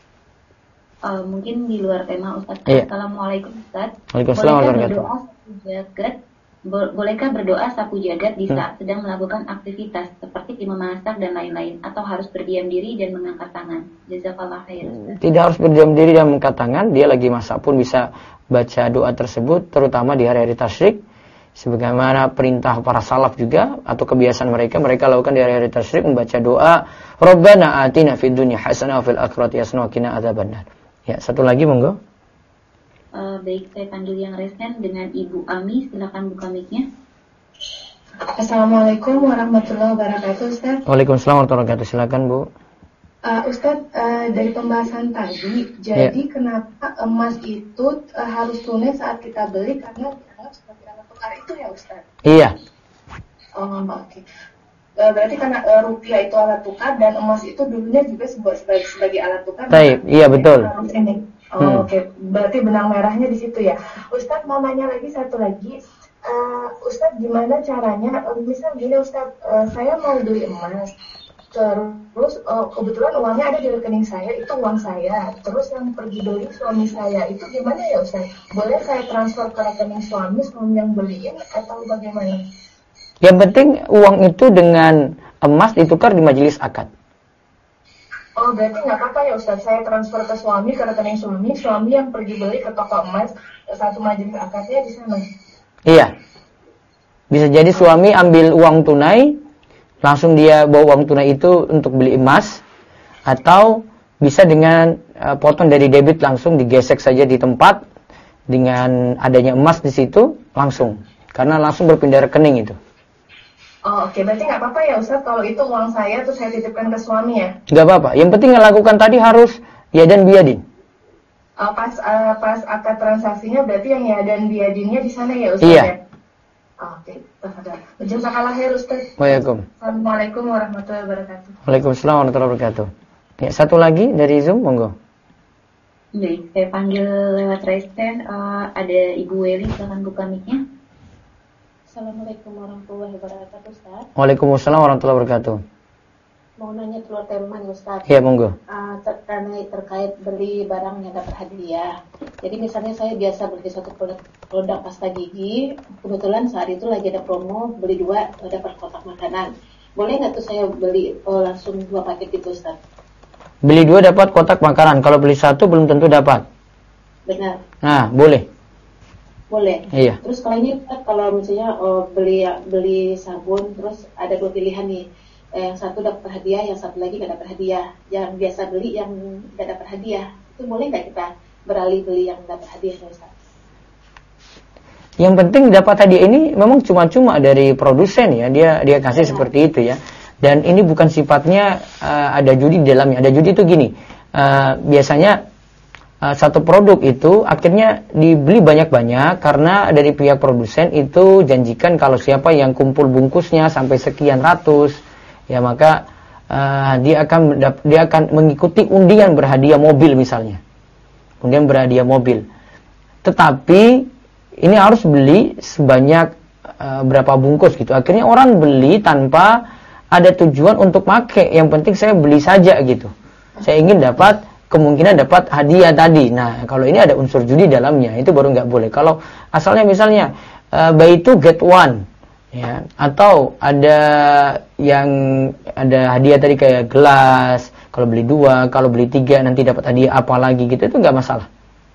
Mungkin di luar tema Ustaz. Iya. Assalamualaikum Ustaz. Waalaikumsalam warahmatullahi wabarakatuh. Bolehkah berdoa sapu jagat di saat sedang melakukan aktivitas seperti memasak dan lain-lain, atau harus berdiam diri dan mengangkat tangan? Jazakallah khair. Tidak harus berdiam diri dan mengangkat tangan. Dia lagi masak pun bisa baca doa tersebut, terutama di hari-hari tasyrik. Sebagaimana perintah para salaf juga atau kebiasaan mereka lakukan di hari-hari tasyrik membaca doa Rabbana atina fid dunya hasanah wa fil akhirati hasanah wa qina adzabannar. Ya, satu lagi monggo. Baik, saya panggil yang resen dengan Ibu Ami, silakan buka mic-nya. Assalamualaikum warahmatullahi wabarakatuh, Ustaz. Waalaikumsalam warahmatullahi wabarakatuh. Silakan, Bu. Ustaz, dari pembahasan tadi, jadi kenapa emas itu harus tunai saat kita beli karena dianggap sebagai alat tukar itu ya, Ustaz? Iya. Oh, oke. Berarti karena rupiah itu alat tukar dan emas itu dulunya juga sebagai alat tukar. Baik, iya betul. Oke. Berarti benang merahnya di situ ya. Ustaz, mau nanya lagi satu lagi. Ustaz, gimana caranya? Misal gini Ustaz, saya mau beli emas. Terus kebetulan uangnya ada di rekening saya, itu uang saya. Terus yang pergi beli suami saya, itu gimana ya Ustaz? Boleh saya transfer ke rekening suami yang beliin atau bagaimana? Yang penting uang itu dengan emas ditukar di majelis akad. Oh, berarti nggak apa-apa ya Ustaz, saya transfer ke suami, ke rekening suami yang pergi beli ke toko emas, satu majelis akadnya di sana. Iya. Bisa jadi suami ambil uang tunai, langsung dia bawa uang tunai itu untuk beli emas, atau bisa dengan potong dari debit langsung digesek saja di tempat, dengan adanya emas di situ, langsung. Karena langsung berpindah rekening itu. Oh, oke. Berarti nggak apa-apa ya Ustaz kalau itu uang saya terus saya titipkan ke suami ya? Nggak apa-apa. Yang penting yang lakukan tadi harus yadan biyadin. Pas akad transaksinya berarti yang yadan biyadinnya di sana ya Ustaz? Iya. Ya? Oke. Jazakallah khair Ustaz. Waalaikumsalam. Assalamualaikum warahmatullahi wabarakatuh. Waalaikumsalam warahmatullahi wabarakatuh. Ya, satu lagi dari Zoom, monggo. Baik, saya panggil lewat resen. Ada Ibu Weli, silakan buka mic-nya. Assalamualaikum warahmatullahi wabarakatuh, Ustaz. Waalaikumsalam warahmatullahi wabarakatuh. Mau nanya keluar tema nih, Ustaz. Iya, monggo. Terkait beli barang yang dapat hadiah. Jadi misalnya saya biasa beli satu produk pasta gigi, kebetulan saat itu lagi ada promo, beli 2 dapat kotak makanan. Boleh nggak tuh saya beli langsung 2 paket itu, Ustaz? Beli 2 dapat kotak makanan. Kalau beli 1 belum tentu dapat. Benar. Nah, boleh. Boleh. Iya. Terus kalau ini kalau misalnya beli sabun, terus ada 2 pilihan nih. Yang satu dapat hadiah, yang satu lagi nggak dapat hadiah. Yang biasa beli yang nggak dapat hadiah, itu boleh nggak kita beralih beli yang dapat hadiah, Ustaz? Yang penting dapat hadiah ini memang cuma-cuma dari produsen ya, dia kasih seperti itu ya. Dan ini bukan sifatnya ada judi di dalamnya. Ada judi itu gini, biasanya satu produk itu akhirnya dibeli banyak-banyak karena dari pihak produsen itu janjikan kalau siapa yang kumpul bungkusnya sampai sekian ratus, ya maka dia akan mengikuti undian berhadiah mobil misalnya. Undian berhadiah mobil. Tetapi ini harus beli sebanyak berapa bungkus gitu. Akhirnya orang beli tanpa ada tujuan untuk pakai, yang penting saya beli saja gitu. Saya ingin dapat, kemungkinan dapat hadiah tadi. Nah, kalau ini ada unsur judi dalamnya, itu baru nggak boleh. Kalau asalnya misalnya buy two get one, ya, atau ada hadiah tadi kayak gelas, kalau beli 2, kalau beli 3 nanti dapat hadiah apa lagi gitu, itu nggak masalah.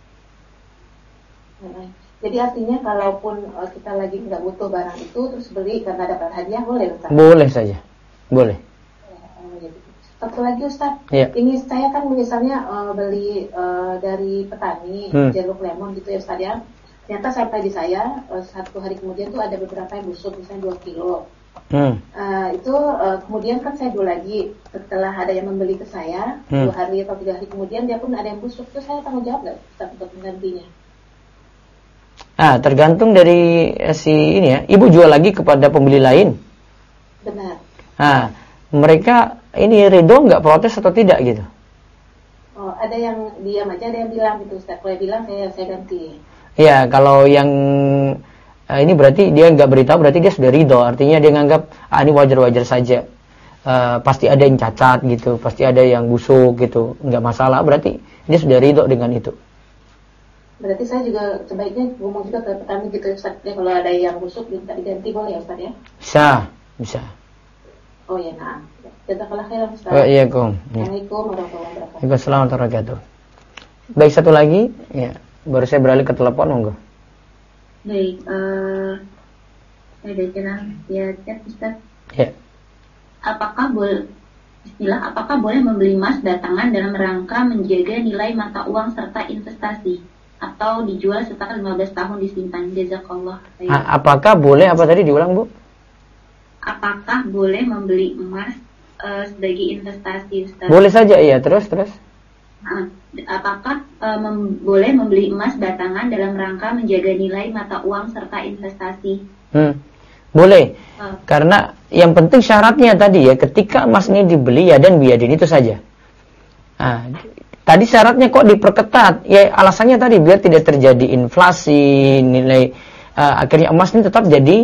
Jadi artinya kalaupun kita lagi nggak butuh barang itu terus beli karena dapat hadiah, boleh Ustaz? Boleh saja, boleh. Satu lagi Ustaz, ya. Ini saya kan misalnya beli dari petani jeruk lemon gitu ya Ustaz ya. Ternyata sampai di saya 1 hari kemudian tuh ada beberapa yang busuk, misalnya 2 kilo. Kemudian kan saya jual lagi setelah ada yang membeli ke saya 2 hari atau 3 hari kemudian dia pun ada yang busuk, itu saya tanggung jawab nggak Ustaz untuk menggantinya? Tergantung dari si ini ya. Ibu jual lagi kepada pembeli lain. Benar. Mereka ini ridho nggak, protes atau tidak gitu? Oh, ada yang diam aja, ada yang bilang gitu Ustaz. Kalau bilang saya ganti. Ya, kalau yang ini berarti dia nggak beritahu, berarti dia sudah ridho. Artinya dia nganggap ini wajar-wajar saja. Pasti ada yang cacat gitu, pasti ada yang busuk gitu, nggak masalah. Berarti dia sudah ridho dengan itu. Berarti saya juga sebaiknya ngomong juga ke petani gitu Ustaz ya, kalau ada yang busuk minta diganti boleh ya Ustaz ya? Bisa. Oh ya, nah. Jazakallah khairan Ustaz. Assalamualaikum warahmatullahi wabarakatuh. Waalaikumsalam warahmatullahi wabarakatuh. Baik, satu lagi ya. Baru saya beralih ke telepon, monggo. Baik, ada jalan ya Ustaz. Ya. Apakah boleh membeli emas batangan dalam rangka menjaga nilai mata uang serta investasi, atau dijual setelah 15 tahun disimpan? Jazakallah. Apakah boleh, apa tadi diulang Bu? Apakah boleh membeli emas sebagai investasi Ustaz? Boleh saja, iya. Terus. Apakah boleh membeli emas batangan dalam rangka menjaga nilai mata uang serta investasi? Boleh. Karena yang penting syaratnya tadi ya, ketika emas ini dibeli ya dan biadin, itu saja. Tadi syaratnya kok diperketat? Ya alasannya tadi biar tidak terjadi inflasi, nilai akhirnya emas ini tetap jadi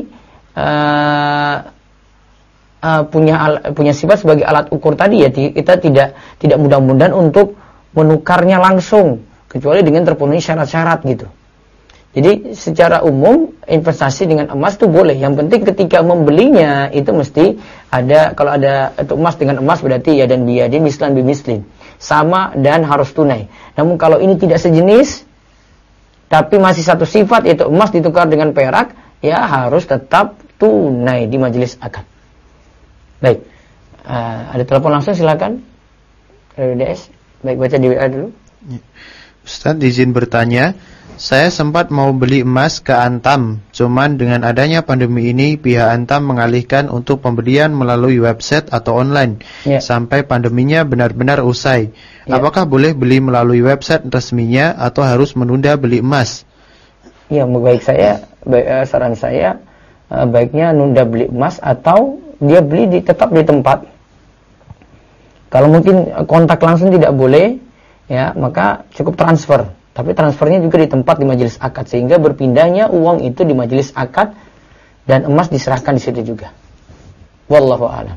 punya sifat sebagai alat ukur tadi ya. Kita tidak mudah-mudahan untuk menukarnya langsung kecuali dengan terpenuhi syarat-syarat gitu. Jadi secara umum investasi dengan emas itu boleh. Yang penting ketika membelinya itu mesti ada, kalau ada itu emas dengan emas berarti ya dan biadin mislan bimislin, sama dan harus tunai. Namun kalau ini tidak sejenis tapi masih satu sifat, yaitu emas ditukar dengan perak, ya harus tetap tunai di majelis akad. Baik, ada telepon langsung, silakan. DS. Baik, baca di WA dulu. Ustaz izin bertanya, saya sempat mau beli emas ke Antam, cuman dengan adanya pandemi ini pihak Antam mengalihkan untuk pembelian melalui website atau online sampai pandeminya benar-benar usai. Apakah boleh beli melalui website resminya atau harus menunda beli emas? Ya, saran saya baiknya nunda beli emas atau dia beli tetap di tempat. Kalau mungkin kontak langsung tidak boleh, ya maka cukup transfer. Tapi transfernya juga di tempat di majelis akad, sehingga berpindahnya uang itu di majelis akad dan emas diserahkan di situ juga. Wallahu a'lam.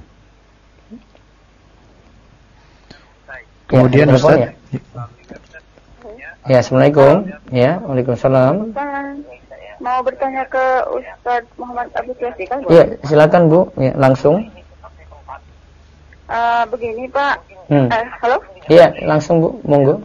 Kemudian Ustaz. Ya, assalamualaikum. Ya, waalaikumsalam. Mau bertanya ke Ustaz Muhammad Abdul Qasim. Ya, silakan Bu. Ya, langsung. Begini Pak. Halo? Iya, langsung Bu, monggo.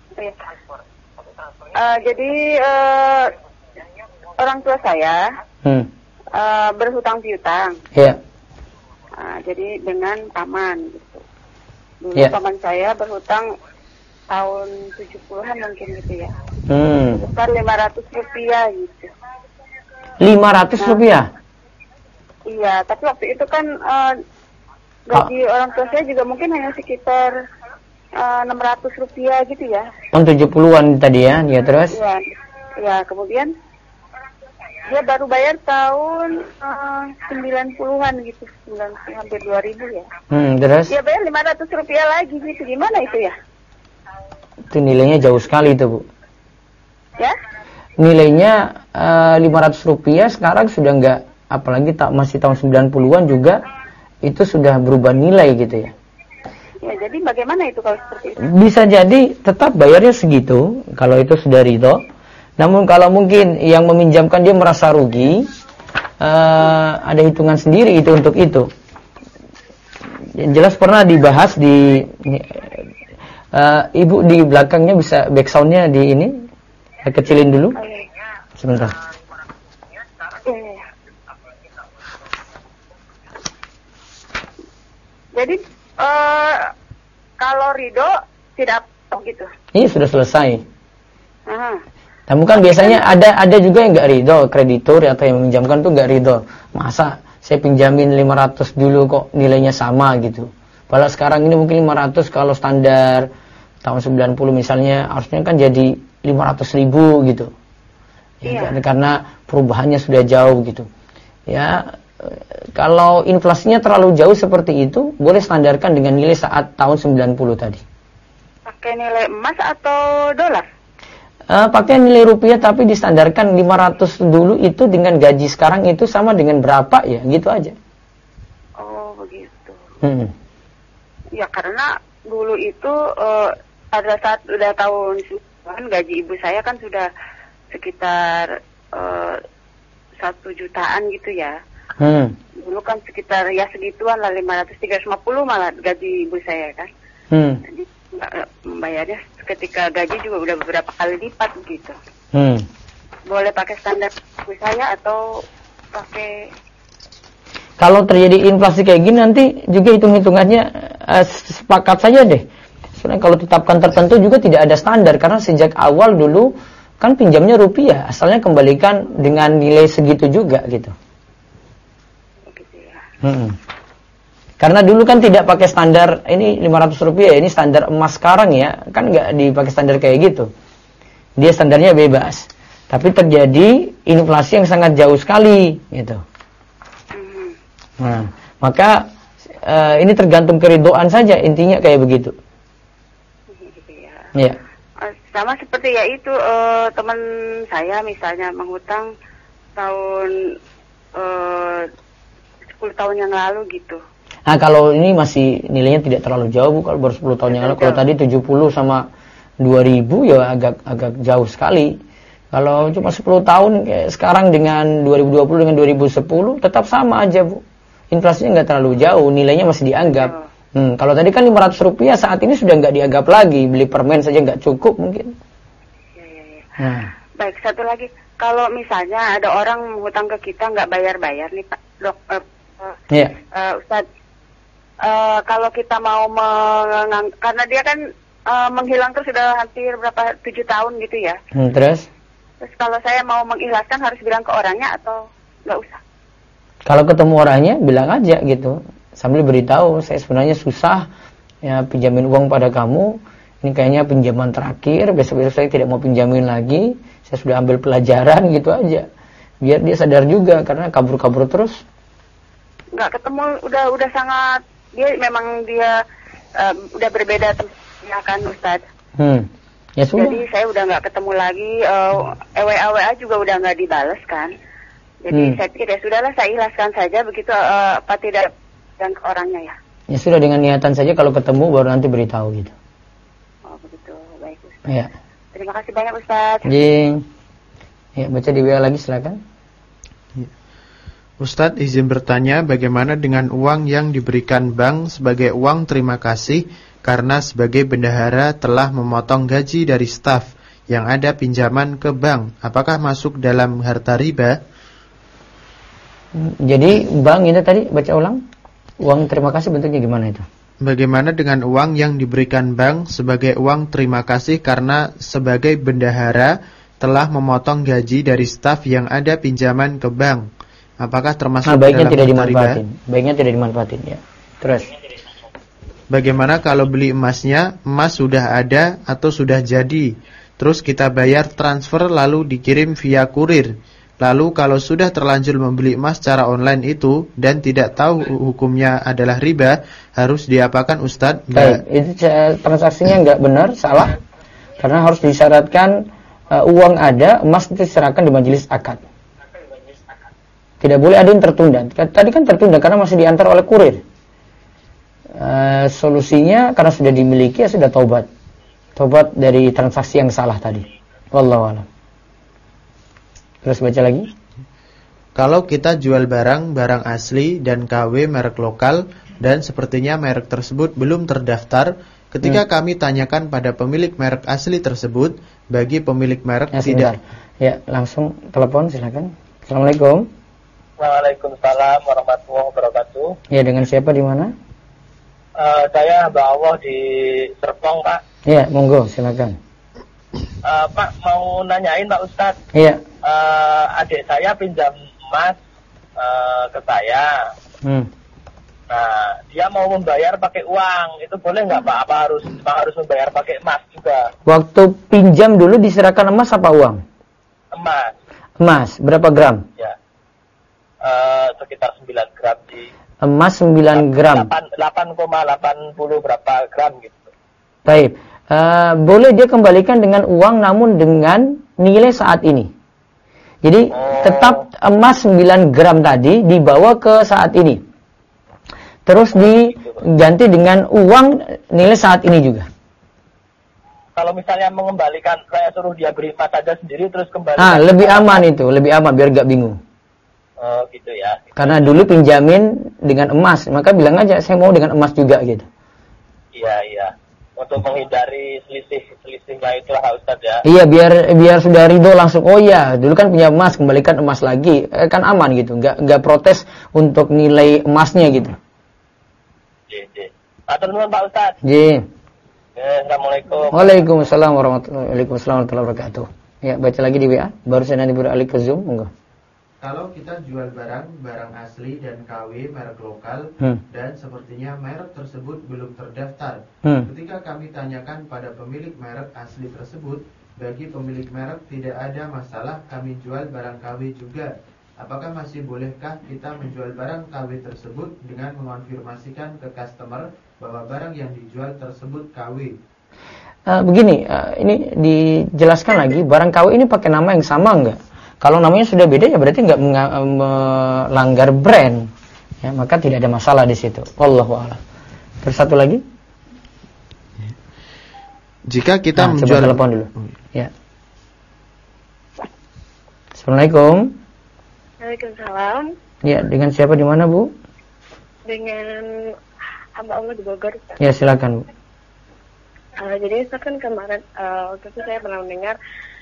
Jadi orang tua saya berhutang piutang. Iya. Jadi dengan paman gitu. Dulu paman saya berhutang tahun 70-an mungkin gitu ya. Sebesar Rp500 gitu. Rp500? Iya, tapi waktu itu kan gaji orang tua saya juga mungkin hanya sekitar Rp600 gitu ya. 70-an tadi ya, dia terus? Iya, kemudian dia baru bayar tahun 90-an gitu, 90 hampir 2000 ya. Terus? Dia bayar Rp500 lagi gitu, gimana itu ya? Itu nilainya jauh sekali itu Bu. Ya? Nilainya Rp500 sekarang sudah enggak, apalagi masih tahun 90-an juga itu sudah berubah nilai gitu ya. Ya, jadi bagaimana itu kalau seperti itu? Bisa jadi tetap bayarnya segitu kalau itu sudah ridho. Namun kalau mungkin yang meminjamkan dia merasa rugi, ada hitungan sendiri itu untuk itu. Yang jelas pernah dibahas di ibu di belakangnya bisa backsoundnya di ini kecilin dulu sebentar. Jadi kalau ridho tidak gitu. Ini sudah selesai. Namun kan biasanya ada juga yang nggak ridho, kreditur atau yang meminjamkan tuh nggak ridho. Masa saya pinjamin 500 dulu kok nilainya sama gitu. Padahal sekarang ini mungkin 500 kalau standar tahun 90 misalnya harusnya kan jadi 500.000 gitu. Ya, karena perubahannya sudah jauh gitu. Ya, kalau inflasinya terlalu jauh seperti itu, boleh standarkan dengan nilai saat tahun 90 tadi. Pakai nilai emas atau dolar? Pakai nilai rupiah tapi distandarkan 500 dulu itu dengan gaji sekarang itu sama dengan berapa ya, gitu aja. Oh, begitu. Ya, karena dulu itu pada saat udah tahun 90 gaji ibu saya kan sudah sekitar 1 jutaan gitu ya. Dulu kan sekitar ya segituan lah, 500-350 malah gaji ibu saya kan. Jadi membayarnya ketika gaji juga udah beberapa kali lipat gitu. Boleh pakai standar ibu saya atau pakai? Kalau terjadi inflasi kayak gini nanti juga hitung-hitungannya sepakat saja deh. Sebenarnya kalau tetapkan tertentu juga tidak ada standar karena sejak awal dulu kan pinjamnya rupiah, asalnya kembalikan dengan nilai segitu juga gitu. Karena dulu kan tidak pakai standar ini 500 rupiah, ini standar emas sekarang ya, kan nggak dipakai standar kayak gitu. Dia standarnya bebas. Tapi terjadi inflasi yang sangat jauh sekali gitu. Nah, maka ini tergantung keridoan saja, intinya kayak begitu. Ya. Sama seperti ya itu teman saya misalnya menghutang tahun 10 tahun yang lalu gitu. Nah, kalau ini masih nilainya tidak terlalu jauh, Bu. Kalau baru 10 tahun yang lalu, kalau tadi 70 sama 2000 ya agak jauh sekali. Kalau cuma 10 tahun kayak sekarang dengan 2020 dengan 2010 tetap sama aja, Bu. Inflasinya nggak terlalu jauh, nilainya masih dianggap. Kalau tadi kan 500 rupiah, saat ini sudah nggak dianggap lagi, beli permen saja nggak cukup mungkin. Nah. Baik, satu lagi, kalau misalnya ada orang menghutang ke kita nggak bayar-bayar nih Pak Dok, Ustadz, kalau kita mau karena dia kan menghilang terus sudah hampir 7 tahun gitu ya. Terus kalau saya mau mengikhlaskan harus bilang ke orangnya atau nggak usah? Kalau ketemu orangnya bilang aja gitu, sambil beritahu saya sebenarnya susah ya pinjamin uang pada kamu, ini kayaknya pinjaman terakhir, besok-besok saya tidak mau pinjamin lagi, saya sudah ambil pelajaran gitu aja, biar dia sadar juga karena kabur-kabur terus. Nggak ketemu, udah sangat dia udah berbeda tempatnya kan Ustadz. Ya sudah. Jadi saya udah nggak ketemu lagi, WA juga udah nggak dibales kan. Jadi saya pikir ya sudahlah, saya ikhlaskan saja begitu, apa tidak dan ke orangnya ya. Ya sudah, dengan niatan saja, kalau ketemu baru nanti beritahu gitu. Oh begitu, baik Ustaz. Ya. Terima kasih banyak Ustaz. Ya, baca di WA lagi silakan. Ustadz izin bertanya, bagaimana dengan uang yang diberikan bank sebagai uang terima kasih karena sebagai bendahara telah memotong gaji dari staf yang ada pinjaman ke bank, apakah masuk dalam harta riba? Jadi bank ini tadi baca ulang, uang terima kasih bentuknya gimana itu? Bagaimana dengan uang yang diberikan bank sebagai uang terima kasih karena sebagai bendahara telah memotong gaji dari staf yang ada pinjaman ke bank? Apakah termasuk baiknya dalam tidak harta riba? Baiknya tidak dimanfaatin ya. Terus bagaimana kalau beli emasnya, emas sudah ada atau sudah jadi, terus kita bayar transfer lalu dikirim via kurir. Lalu kalau sudah terlanjur membeli emas secara online itu dan tidak tahu hukumnya adalah riba, harus diapakan Ustadz? Baik, itu transaksinya nggak benar, salah. Karena harus disyaratkan uang ada, emas diserahkan di majelis akad. Tidak boleh ada yang tertunda. Tadi kan tertunda karena masih diantar oleh kurir. Solusinya karena sudah dimiliki ya sudah taubat dari transaksi yang salah tadi. Wallahu a'lam. Terus baca lagi. Kalau kita jual barang asli dan KW merek lokal dan sepertinya merek tersebut belum terdaftar, ketika kami tanyakan pada pemilik merek asli tersebut, bagi pemilik merek tidak. Ya, langsung telepon silakan. Assalamualaikum. Waalaikumsalam warahmatullahi wabarakatuh. Ya, dengan siapa di mana? Saya hamba Allah di Serpong, Pak. Ya, monggo silakan. Pak, mau nanyain Pak Ustadz. Iya. Adik saya pinjam emas ke saya. Nah, dia mau membayar pakai uang, itu boleh nggak Pak? Apa harus membayar pakai emas juga? Waktu pinjam dulu diserahkan emas apa uang? Emas. Emas, berapa gram? Ya. Sekitar 9 gram di. Emas 9 gram. 8,80 berapa gram gitu. Baik. Boleh dia kembalikan dengan uang namun dengan nilai saat ini. Jadi tetap emas 9 gram tadi dibawa ke saat ini. Terus diganti dengan uang nilai saat ini juga. Kalau misalnya mengembalikan, saya suruh dia beri emas saja sendiri terus kembali. Lebih aman itu, lebih aman biar gak bingung. Oh gitu ya. Karena dulu pinjamin dengan emas, maka bilang aja saya mau dengan emas juga gitu. Iya. Untuk menghindari selisihnya itulah Ustadz ya. Iya, biar sudah ridho langsung. Oh iya, dulu kan punya emas, kembalikan emas lagi, kan aman gitu. Nggak protes untuk nilai emasnya gitu. Iya. Matur nuwun Pak Ustadz. Iya. Assalamualaikum. Waalaikumsalam warahmatullahi wabarakatuh. Ya, baca lagi di WA. Baru saya nanti beralih ke Zoom, enggak. Kalau kita jual barang asli dan KW merek lokal dan sepertinya merek tersebut belum terdaftar. Ketika kami tanyakan pada pemilik merek asli tersebut, bagi pemilik merek tidak ada masalah kami jual barang KW juga. Apakah masih bolehkah kita menjual barang KW tersebut dengan mengonfirmasikan ke customer bahwa barang yang dijual tersebut KW? Begini, ini dijelaskan lagi, barang KW ini pakai nama yang sama enggak? Kalau namanya sudah beda ya berarti nggak melanggar brand, ya maka tidak ada masalah di situ. Wallahu a'lam. Terus satu lagi, jika kita menjual. Coba telepon dulu. Ya. Assalamualaikum. Waalaikumsalam. Ya, dengan siapa di mana Bu? Dengan hamba Allah di Bogor. Ya silakan Bu. Jadi Ustaz kan kemarin waktu itu saya pernah mendengar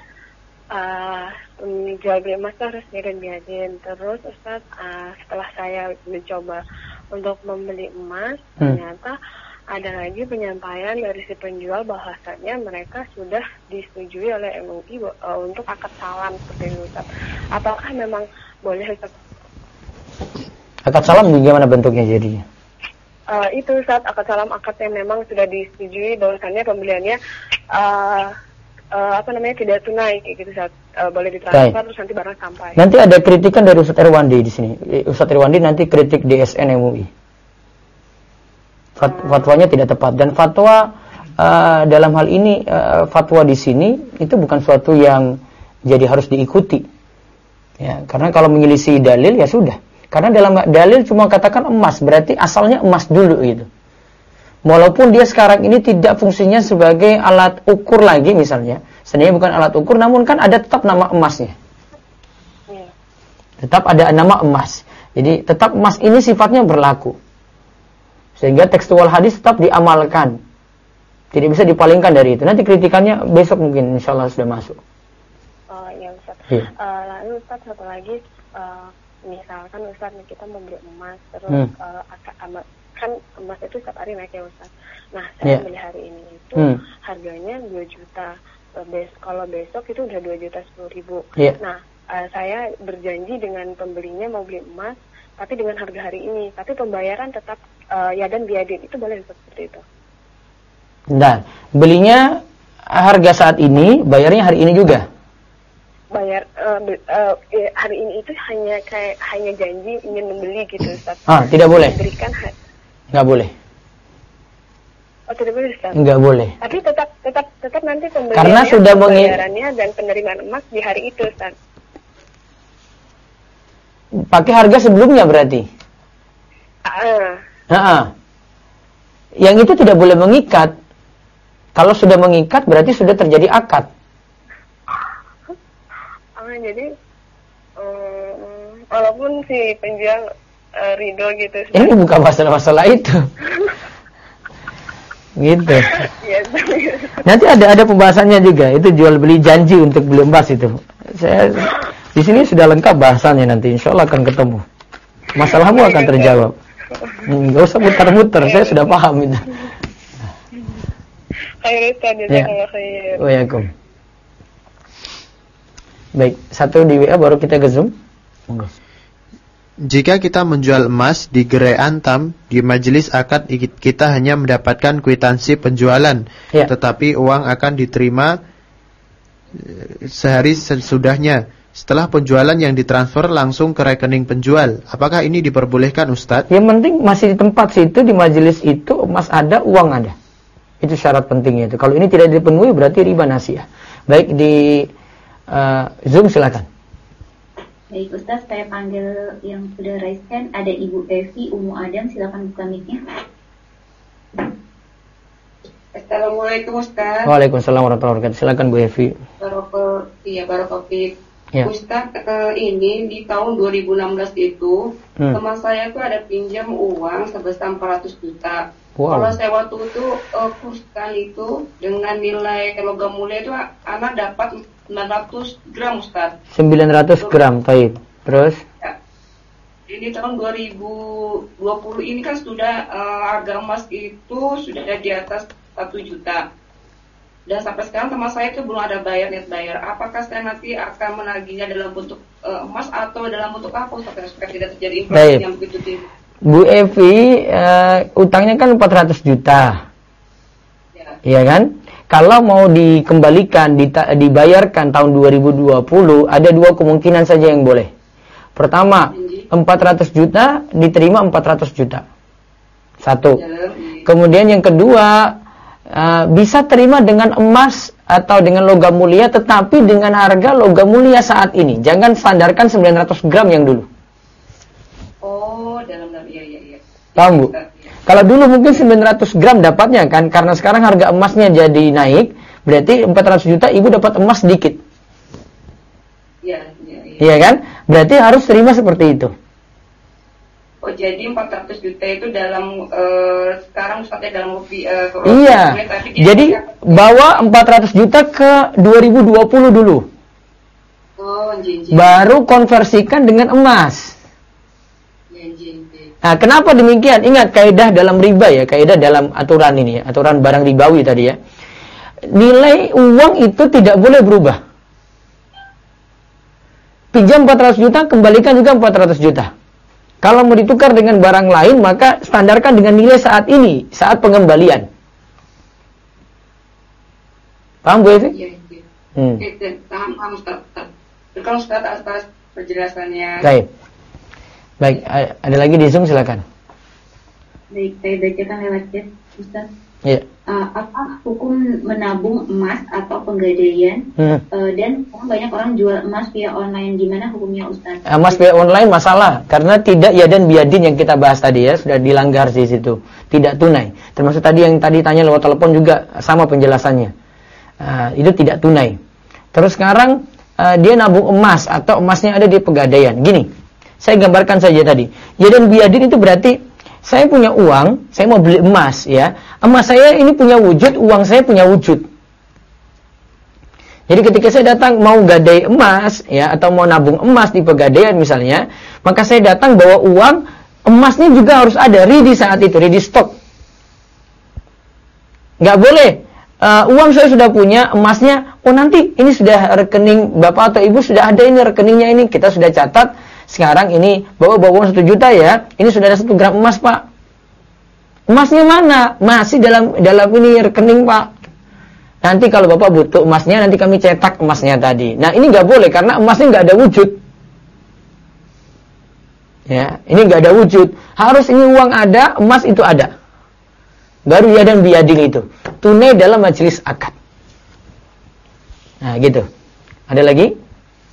jual beli emas harus diagen. Terus Ustaz setelah saya mencoba untuk membeli emas, ternyata ada lagi penyampaian dari si penjual bahwasanya mereka sudah disetujui oleh MUI untuk akad salam seperti itu Ustaz. Apakah memang boleh Ustaz? Akad salam bagaimana bentuknya jadinya? Itu Ustaz, akad salam akad yang memang sudah disetujui bahwasanya pembeliannya tidak tunai kayak gitu saat boleh ditransfer terus nanti barang sampai. Nanti ada kritikan dari Ustaz Irwandi di sini. Ustaz Irwandi nanti kritik DSN MUI. Fatwanya tidak tepat dan fatwa dalam hal ini fatwa di sini itu bukan suatu yang jadi harus diikuti. Ya, karena kalau menyelisih dalil ya sudah. Karena dalam dalil cuma katakan emas, berarti asalnya emas dulu gitu. Walaupun dia sekarang ini tidak fungsinya sebagai alat ukur lagi misalnya. Sebenarnya bukan alat ukur, namun kan ada tetap nama emasnya. Tetap ada nama emas. Jadi tetap emas ini sifatnya berlaku. Sehingga tekstual hadis tetap diamalkan. Tidak bisa dipalingkan dari itu. Nanti kritikannya besok mungkin insya Allah sudah masuk. Oh iya Ustaz. Iya. Lalu Ustaz satu lagi, misalkan Ustaz kita membeli emas terus kan emas itu setiap hari naik ya Ustaz. Nah saya beli hari ini itu harganya 2 juta. Kalau besok itu udah 2.010.000. Nah saya berjanji dengan pembelinya mau beli emas tapi dengan harga hari ini. Tapi pembayaran tetap yadan biadin. Itu boleh seperti itu? Dan belinya harga saat ini, bayarnya hari ini juga. Bayar hari ini itu hanya janji ingin membeli gitu Ustaz. Tidak boleh. Berikan nggak boleh. Oh tidak boleh Ustaz. Nggak boleh. Tapi tetap nanti pembeliannya karena sudah pembayarannya dan penerimaan emas di hari itu Ustaz. Pakai harga sebelumnya berarti. Yang itu tidak boleh mengikat. Kalau sudah mengikat berarti sudah terjadi akad. Jadi walaupun si penjual ridho gitu. Ini bukan masalah itu. Gitu. Nanti ada pembahasannya juga. Itu jual beli janji untuk beli emas itu. Saya di sini sudah lengkap bahasannya, nanti insya Allah akan ketemu. Masalahmu akan terjawab. Enggak usah muter-muter, saya sudah paham itu. Waalaikumsalam. Baik, satu di WA baru kita ke Zoom. Jika kita menjual emas di gerai Antam, di majelis akad kita hanya mendapatkan kwitansi penjualan, tetapi uang akan diterima sehari sesudahnya. Setelah penjualan yang ditransfer langsung ke rekening penjual. Apakah ini diperbolehkan, Ustadz? Yang penting masih di tempat situ, di majelis itu emas ada, uang ada. Itu syarat pentingnya itu. Kalau ini tidak dipenuhi berarti riba nasiah. Baik, di Zoom silakan. Baik Ustaz, saya panggil yang sudah raise hand. Ada Ibu Evi Umu Adam, silakan buka mic-nya. Assalamualaikum Ustaz. Waalaikumsalam warahmatullahi wabarakatuh. Silakan Bu Evi. Barokofi. Ustaz, ini di tahun 2016 itu teman saya itu ada pinjam uang sebesar 400 juta. Kalau saya waktu itu kurskan itu dengan nilai logam mulia itu anak dapat 900 gram Ustaz. 900 gram, baik. Terus? Ya. Ini tahun 2020 ini kan sudah harga emas itu sudah di atas 1 juta. Dan sampai sekarang teman saya itu belum ada net bayar. Apakah saya nanti akan menagihnya dalam bentuk emas atau dalam bentuk apa supaya tidak terjadi inflasi yang begitu tinggi? Bu Evi, utangnya kan 400 juta. Iya kan? Kalau mau dikembalikan, dibayarkan tahun 2020, ada dua kemungkinan saja yang boleh. Pertama, 400 juta diterima 400 juta. Satu. Kemudian yang kedua, bisa terima dengan emas atau dengan logam mulia, tetapi dengan harga logam mulia saat ini. Jangan sandarkan 900 gram yang dulu. Oh, dalam iya. Paham, Bu? Kalau dulu mungkin 900 gram dapatnya kan, karena sekarang harga emasnya jadi naik, berarti 400 juta ibu dapat emas sedikit. Iya kan? Berarti harus terima seperti itu. Oh, jadi 400 juta itu dalam sekarang Ustaznya dalam iya. Jadi bawa 400 juta ke 2020 dulu. Oh, baru konversikan dengan emas. Nah, kenapa demikian? Ingat kaidah dalam riba ya, kaidah dalam aturan ini ya, aturan barang ribawi tadi ya. Nilai uang itu tidak boleh berubah. Pinjam 400 juta, kembalikan juga 400 juta. Kalau mau ditukar dengan barang lain, maka standarkan dengan nilai saat ini, saat pengembalian. Paham Bu Evi? Iya. Paham Ustaz. Terima Ustaz atas penjelasannya. Baik, ada lagi di Zoom silakan. Baik, saya bacakan lewat chat, Ustaz. Iya. Apa hukum menabung emas atau penggadaian? Dan banyak orang jual emas via online, gimana hukumnya Ustaz? Emas via online masalah karena tidak yadan biadin yang kita bahas tadi ya, sudah dilanggar di situ. Tidak tunai. Termasuk tadi yang tadi tanya lewat telepon juga sama penjelasannya. Itu tidak tunai. Terus sekarang dia nabung emas atau emasnya ada di pegadaian. Gini, saya gambarkan saja tadi. Yadan biadin itu berarti saya punya uang, saya mau beli emas ya. Emas saya ini punya wujud, uang saya punya wujud. Jadi ketika saya datang mau gadai emas ya, atau mau nabung emas di pegadaian misalnya, maka saya datang bawa uang, emasnya juga harus ada ready saat itu, ready stock. Nggak boleh uang saya sudah punya, emasnya nanti ini sudah rekening bapak atau ibu sudah ada ini rekeningnya ini, kita sudah catat. Sekarang ini bawa uang 1 juta ya, ini sudah ada 1 gram emas Pak. Emasnya mana? Masih dalam ini rekening Pak. Nanti kalau bapak butuh emasnya, nanti kami cetak emasnya tadi. Nah ini nggak boleh karena emasnya nggak ada wujud. Ya, ini nggak ada wujud. Harus ini uang ada, emas itu ada. Baru yadan biadin itu tunai dalam majelis akad. Nah gitu. Ada lagi?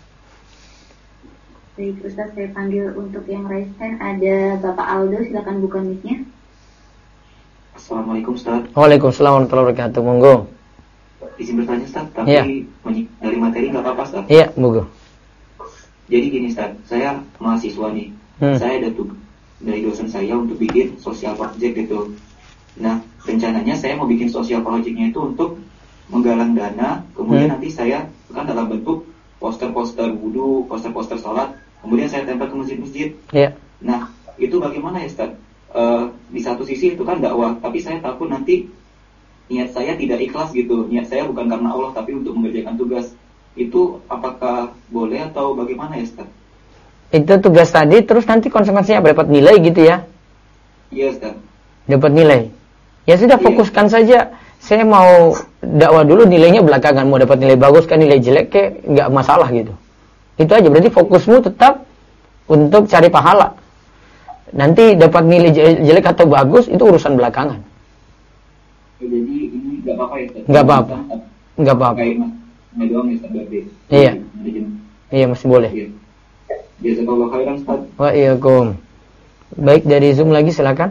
Baik Ustaz, saya panggil untuk yang raise hand. Ada Bapak Aldo, silakan buka mic-nya. Assalamualaikum Ustaz. Waalaikumsalam warahmatullahi wabarakatuh. Monggo. Izin bertanya Ustaz, tapi dari materi nggak apa-apa Ustaz? Iya, monggo. Jadi gini Ustaz, saya mahasiswa nih. Saya ada tugas dari dosen saya untuk bikin social project gitu. Nah, rencananya saya mau bikin social projectnya itu untuk menggalang dana, kemudian nanti saya kan dalam bentuk poster-poster wudu, poster-poster sholat, kemudian saya tempel ke masjid-masjid. Yeah. Nah, itu bagaimana ya Ustaz? Di satu sisi itu kan dakwah, tapi saya takut nanti niat saya tidak ikhlas gitu. Niat saya bukan karena Allah, tapi untuk mengerjakan tugas. Itu apakah boleh atau bagaimana ya Ustaz? Itu tugas tadi, terus nanti konsekuensinya dapat nilai gitu ya? Iya Ustaz. Dapat nilai. Ya sudah, fokuskan saja. Saya mau dakwah dulu, nilainya belakangan. Mau dapat nilai bagus kan nilai jelek kayak nggak masalah gitu. Itu aja. Berarti fokusmu tetap untuk cari pahala. Nanti dapat nilai jelek atau bagus itu urusan belakangan. Jadi ini nggak apa-apa ya Ustaz? Nggak apa-apa. Nggak apa-apa. Doang ya Ustaz berarti. Iya. Iya, masih boleh. Jazakallahu khairan Ustaz. Waalaikumsalam. Baik, dari Zoom lagi silakan.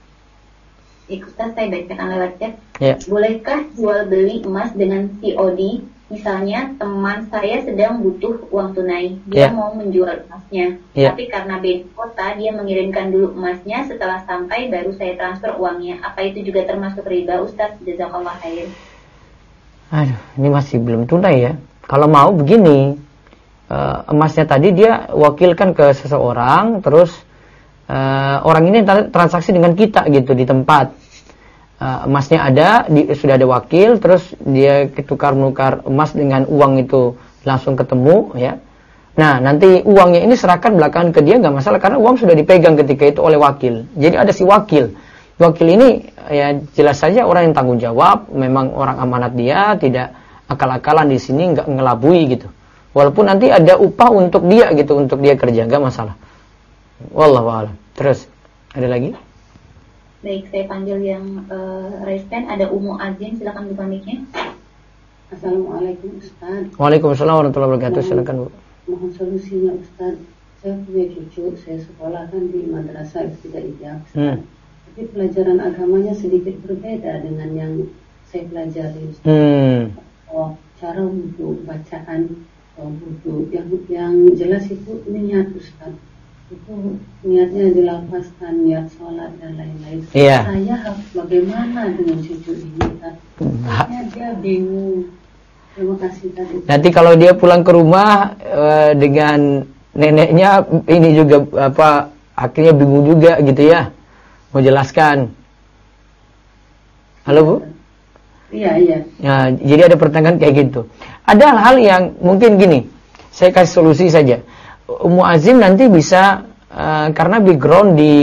Ustaz, saya bacakan lewat chat. Ya. Bolehkah jual beli emas dengan COD? Misalnya teman saya sedang butuh uang tunai, dia mau menjual emasnya, tapi karena beda kota dia mengirimkan dulu emasnya, setelah sampai baru saya transfer uangnya. Apa itu juga termasuk riba Ustaz? Jazakallah khair. Aduh, ini masih belum tunai ya. Kalau mau begini, emasnya tadi dia wakilkan ke seseorang, terus orang ini transaksi dengan kita gitu di tempat. Emasnya ada, sudah ada wakil, terus dia tukar-menukar emas dengan uang itu langsung ketemu ya. Nah, nanti uangnya ini serahkan belakangan ke dia, nggak masalah karena uang sudah dipegang ketika itu oleh wakil. Jadi ada si wakil. Wakil ini ya jelas saja orang yang tanggung jawab, memang orang amanat dia, tidak akal-akalan di sini, nggak ngelabui gitu. Walaupun nanti ada upah untuk dia gitu, untuk dia kerja, nggak masalah. Wallahu a'lam. Terus ada lagi? Baik, saya panggil yang respen. Ada Umu Azim, silakan buka mic-nya. Assalamualaikum Ustaz. Waalaikumsalam warahmatullahi wabarakatuh. Silakan Bu. Mohon solusinya Ustaz. Saya punya cucu, saya sekolahkan di madrasah ibtidaiyah. Tapi pelajaran agamanya sedikit berbeda dengan yang saya pelajari. Cara wudhu, bacaan wudhu, yang jelas itu niat Ustaz. Itu niatnya dilafazkan, niat sholat dan lain-lain. Saya harus bagaimana dengan cucu ini? Dia bingung. Terima kasih tadi. Nanti kalau dia pulang ke rumah dengan neneknya ini juga akhirnya bingung juga gitu ya. Mau jelaskan. Halo Bu? Iya. Nah, jadi ada pertanyaan kayak gitu. Ada hal yang mungkin gini. Saya kasih solusi saja. Ummu Azim nanti bisa karena background di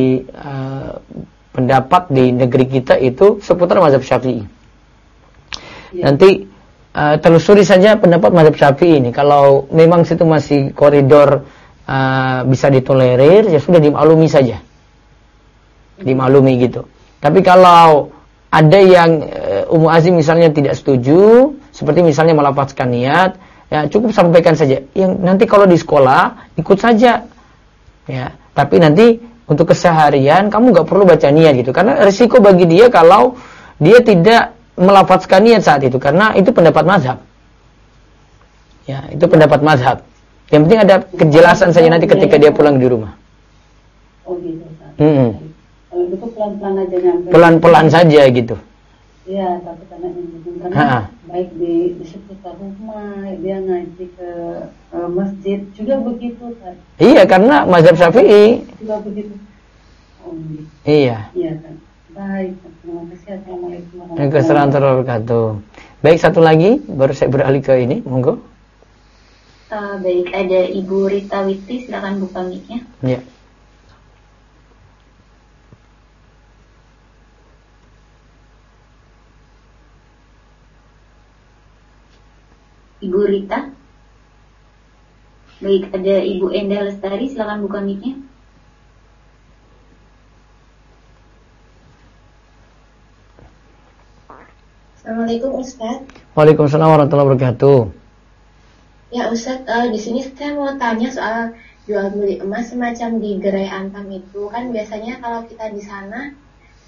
pendapat di negeri kita itu seputar mazhab Syafi'i. Nanti telusuri saja pendapat mazhab Syafi'i ini. Kalau memang situ masih koridor bisa ditolerir, ya sudah dimaklumi saja. Dimaklumi gitu. Tapi kalau ada yang Ummu Azim misalnya tidak setuju, seperti misalnya melafazkan niat, ya cukup sampaikan saja. Yang nanti kalau di sekolah ikut saja, ya. Tapi nanti untuk keseharian kamu nggak perlu baca niat gitu, karena risiko bagi dia kalau dia tidak melafazkan niat saat itu, karena itu pendapat mazhab. Ya, itu pendapat mazhab. Yang penting ada kejelasan saja nanti ketika dia pulang di rumah. Oh gitu. Kalau gitu pelan-pelan aja nyampe. Pelan-pelan saja gitu. Iya, tapi karena baik di sekitar rumah dia ngaji ke masjid juga begitu kan. Iya, karena mazhab Syafi'i juga begitu. Oh, gitu. Iya. Iya kan. Baik, terima kasih. Assalamualaikum warahmatullahi wabarakatuh. Baik, satu lagi baru saya beralih ke ini, monggo. Baik, ada Ibu Rita Witi, silakan buka mic-nya. Iya. Ibu Rita. Baik, ada Ibu Endah Lestari, silakan buka mic-nya. Assalamualaikum Ustaz. Waalaikumsalam warahmatullahi wabarakatuh. Ya Ustaz, di sini saya mau tanya soal jual beli emas semacam di gerai Antam itu. Kan biasanya kalau kita di sana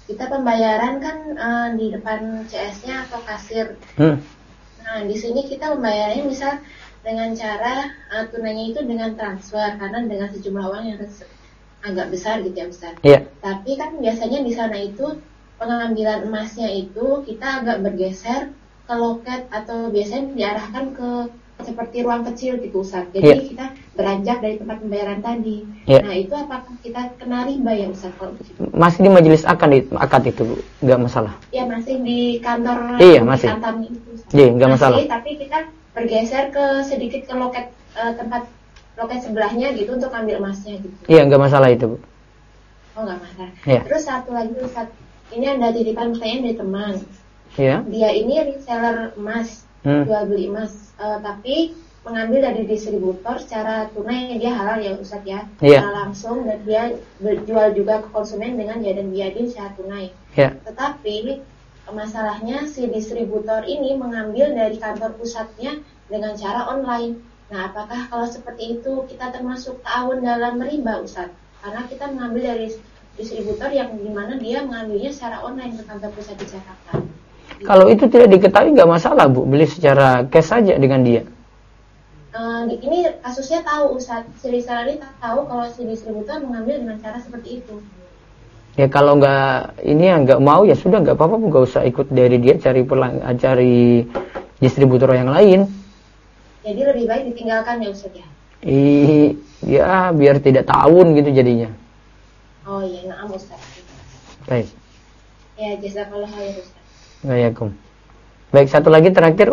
kita pembayaran kan di depan CS-nya atau kasir. Nah, di sini kita membayarnya misal dengan cara tunainya itu dengan transfer, karena dengan sejumlah uang yang agak besar gitu ya Ustaz. Iya. Tapi kan biasanya di sana itu pengambilan emasnya itu kita agak bergeser ke loket atau biasanya diarahkan ke seperti ruang kecil gitu Ustaz. Jadi kita beranjak dari tempat pembayaran tadi. Nah, itu apakah kita kena riba ya Ustaz kalau begitu? Masih di majelis akad itu, Bu. Enggak masalah. Ya, masih di kantor masih. kantornya itu Ustaz. Iya, enggak masalah. Tapi kita bergeser ke sedikit ke loket tempat loket sebelahnya gitu untuk ambil emasnya gitu. Iya, enggak masalah itu, Bu. Oh, enggak masalah. Iya. Terus satu lagi Ustaz, ini ada titipan pertanyaan dari teman. Iya. Dia ini reseller emas, jual beli emas, tapi mengambil dari distributor secara tunai, dia halal ya Ustaz ya, secara langsung, dan dia berjual juga ke konsumen dengan dan biadin secara tunai. Tetapi masalahnya si distributor ini mengambil dari kantor pusatnya dengan cara online. Nah, apakah kalau seperti itu kita termasuk ta'awun dalam riba Ustaz? Karena kita mengambil dari distributor yang dimana dia mengambilnya secara online ke kantor pusat di Jakarta. Kalau itu tidak diketahui nggak masalah, Bu, beli secara cash saja dengan dia. Ini kasusnya tahu Ustaz, si reseller ini tahu kalau si distributor mengambil dengan cara seperti itu. Ya kalau nggak mau ya sudah, nggak apa-apa, nggak usah ikut dari dia, cari distributor yang lain. Jadi lebih baik ditinggalkan ya Ustaz ya. Ya biar tidak ta'awun gitu jadinya. Oh iya, na'am Ustaz. Baik. Ya, jazakallah khair Ustaz. Waalaikumsalam. Baik, satu lagi terakhir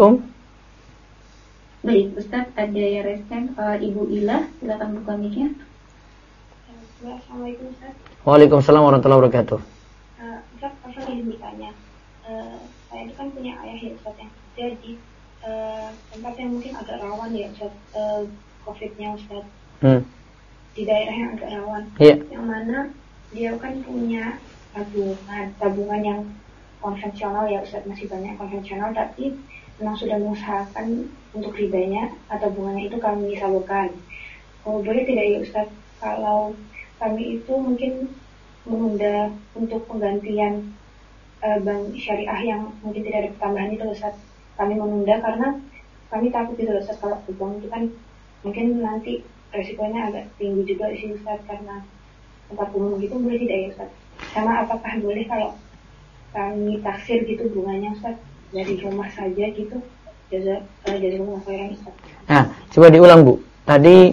Baik Ustaz, ada yang resen Ibu Ila, silakan buka mic-nya. Assalamualaikum Ustaz. Waalaikumsalam warahmatullahi wabarakatuh. Ustaz, saya ingin bertanya. Saya itu kan punya ayah ya Ustaz yang kerja di tempat yang mungkin agak rawan ya Ustaz, COVID-nya Ustaz. Di daerah yang agak rawan. Yang mana dia kan punya tabungan yang konvensional ya Ustaz, masih banyak konvensional, tapi memang sudah mengusahakan untuk ribanya atau bunganya itu kami salurkan. Boleh tidak ya Ustaz kalau kami itu mungkin menunda untuk penggantian bank syariah yang mungkin tidak ada pertambahan itu Ustaz, kami menunda karena kami takut itu Ustaz, kalau bank itu kan mungkin nanti resikonya agak tinggi juga sih Ustaz karena tempat umum gitu. Boleh tidak ya Ustaz? Sama apakah boleh kalau kami taksir gitu bunganya Ustaz dari rumah saja gitu? Jazakumullah khairan Ustaz. Nah, coba diulang Bu. Tadi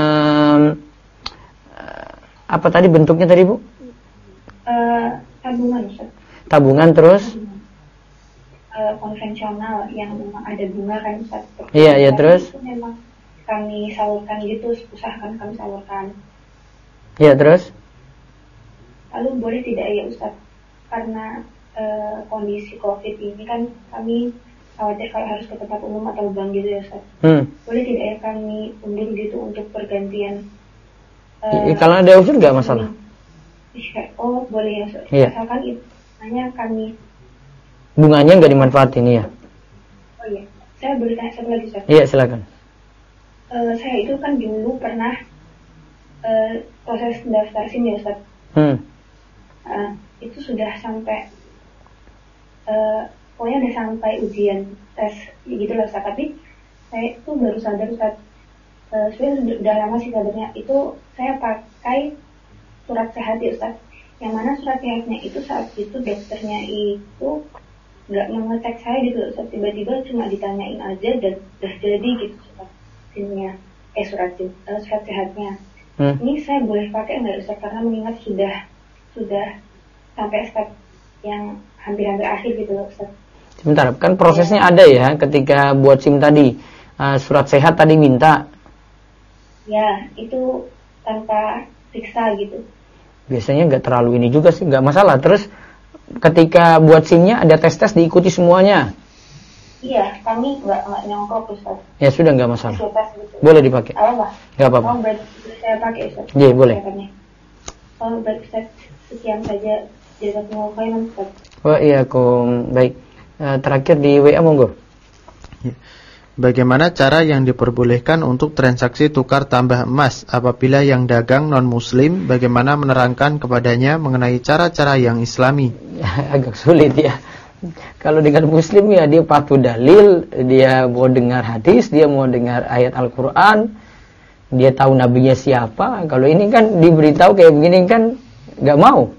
apa tadi bentuknya tadi Bu? Tabungan Ustaz. Tabungan terus? Konvensional yang memang ada bunga kan Ustaz. Iya terus? Itu memang kami salurkan gitu, usahakan kami salurkan. Iya terus? Lalu boleh tidak ya Ustaz? Karena kondisi COVID ini kan kami khawatir kalau harus ke tempat umum atau bank gitu ya Ustaz. Boleh tidak ya kami undur gitu untuk pergantian? Kalau ada usul nggak masalah. Oh boleh ya Ustaz. Asalkan itu hanya kami bunganya nggak dimanfaatin ya. Oh iya, saya boleh tanya satu lagi Ustaz? Iya silakan. Saya itu kan dulu pernah proses daftar SIM ya Ustaz. Itu sudah sampai pokoknya udah sampai ujian tes gitu lah Ustaz. Tapi saya itu baru sadar Ustaz, sebenarnya udah lama sih sadarnya, itu saya pakai surat sehat ya Ustaz, yang mana surat sehatnya itu saat itu dokternya itu nggak mengecek saya gitu Ustaz, tiba-tiba cuma ditanyain aja dan udah jadi gitu Ustaz SIM-nya, surat sehatnya. Ini saya boleh pakai nggak Ustaz, karena mengingat sudah sampai step yang hampir-hampir akhir gitu loh Ustaz. Sebentar, kan prosesnya ada ya ketika buat SIM tadi, surat sehat tadi minta. Ya, itu tanpa periksa gitu. Biasanya nggak terlalu ini juga sih, nggak masalah. Terus ketika buat SIM-nya ada tes diikuti semuanya. Iya, kami nggak nyongkok Ustaz. Ya sudah, nggak masalah. Gitu. Boleh dipakai. Nggak apa-apa. Saya pakai Ustaz. Iya boleh. Baik Ustaz, sekian saja. Jazakumullah khairan Ustaz. Waalaikumsalam. Baik. Terakhir di WA monggo. bagaimana cara yang diperbolehkan untuk transaksi tukar tambah emas apabila yang dagang non-muslim, bagaimana menerangkan kepadanya mengenai cara-cara yang islami? Agak sulit ya. Kalau dengan muslim ya dia patuh dalil, dia mau dengar hadis, dia mau dengar ayat Al-Quran, dia tahu nabinya siapa. Kalau ini kan diberitahu kayak begini kan nggak mau.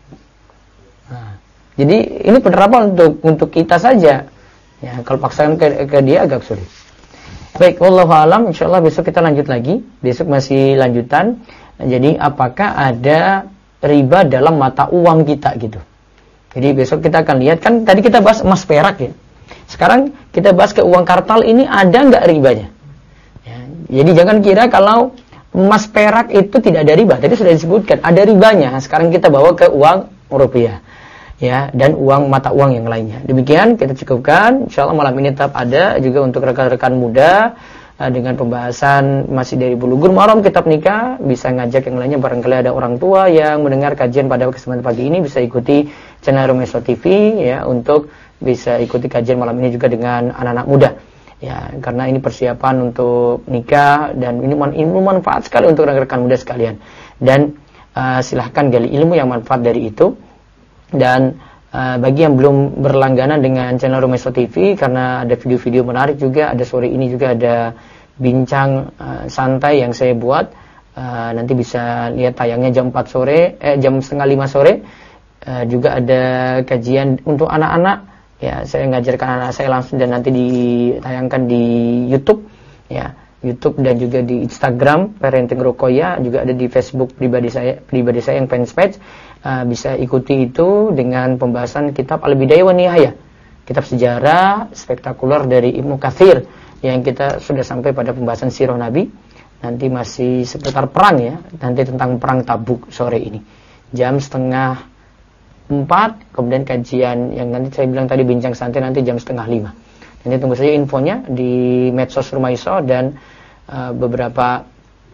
Jadi ini penerapan untuk kita saja. Ya, kalau paksakan ke dia agak sulit. Baik, wallahu a'lam. Insyaallah besok kita lanjut lagi. Besok masih lanjutan. Jadi apakah ada riba dalam mata uang kita gitu. Jadi besok kita akan lihat, kan tadi kita bahas emas perak ya. Sekarang kita bahas ke uang kartal, ini ada nggak ribanya? Ya, jadi jangan kira kalau emas perak itu tidak ada riba. Tadi sudah disebutkan ada ribanya. Sekarang kita bawa ke uang rupiah. Ya, dan uang mata uang yang lainnya. Demikian kita cukupkan. Insyaallah malam ini tetap ada juga untuk rekan-rekan muda dengan pembahasan masih dari Bulughul Maram kitab nikah. Bisa ngajak yang lainnya, barangkali ada orang tua yang mendengar kajian pada kesempatan pagi ini bisa ikuti channel Romeso TV ya, untuk bisa ikuti kajian malam ini juga dengan anak-anak muda. Ya, karena ini persiapan untuk nikah dan ini ilmu manfaat sekali untuk rekan-rekan muda sekalian. Dan silahkan gali ilmu yang manfaat dari itu. Dan bagi yang belum berlangganan dengan channel Romeso TV, karena ada video-video menarik juga, ada sore ini juga ada bincang santai yang saya buat, nanti bisa lihat tayangnya jam 4 sore, jam setengah 5 sore. Juga ada kajian untuk anak-anak, ya saya ngajarkan anak saya langsung dan nanti ditayangkan di YouTube, ya YouTube dan juga di Instagram Parenting Ruqayyah, juga ada di Facebook pribadi saya yang fanpage. Bisa ikuti itu dengan pembahasan kitab Al-Bidayah wan Nihayah, kitab sejarah spektakuler dari Ibnu Katsir, yang kita sudah sampai pada pembahasan sirah Nabi. Nanti masih seputar perang ya, nanti tentang perang Tabuk sore ini jam setengah 4, kemudian kajian yang nanti saya bilang tadi bincang santai nanti jam setengah 5. Nanti tunggu saja infonya di medsos Rumaiso dan beberapa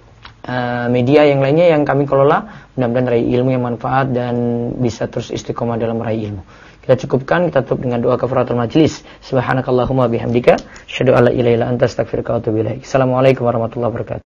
media yang lainnya yang kami kelola. Mudah-mudahan raih ilmu yang manfaat dan bisa terus istiqomah dalam meraih ilmu. Kita cukupkan, kita tutup dengan doa kafaratul majlis. Subhanakallahumma bihamdika asyhadu an la ilaha illa anta astaghfiruka wa atubu ilaik. Assalamualaikum warahmatullahi wabarakatuh.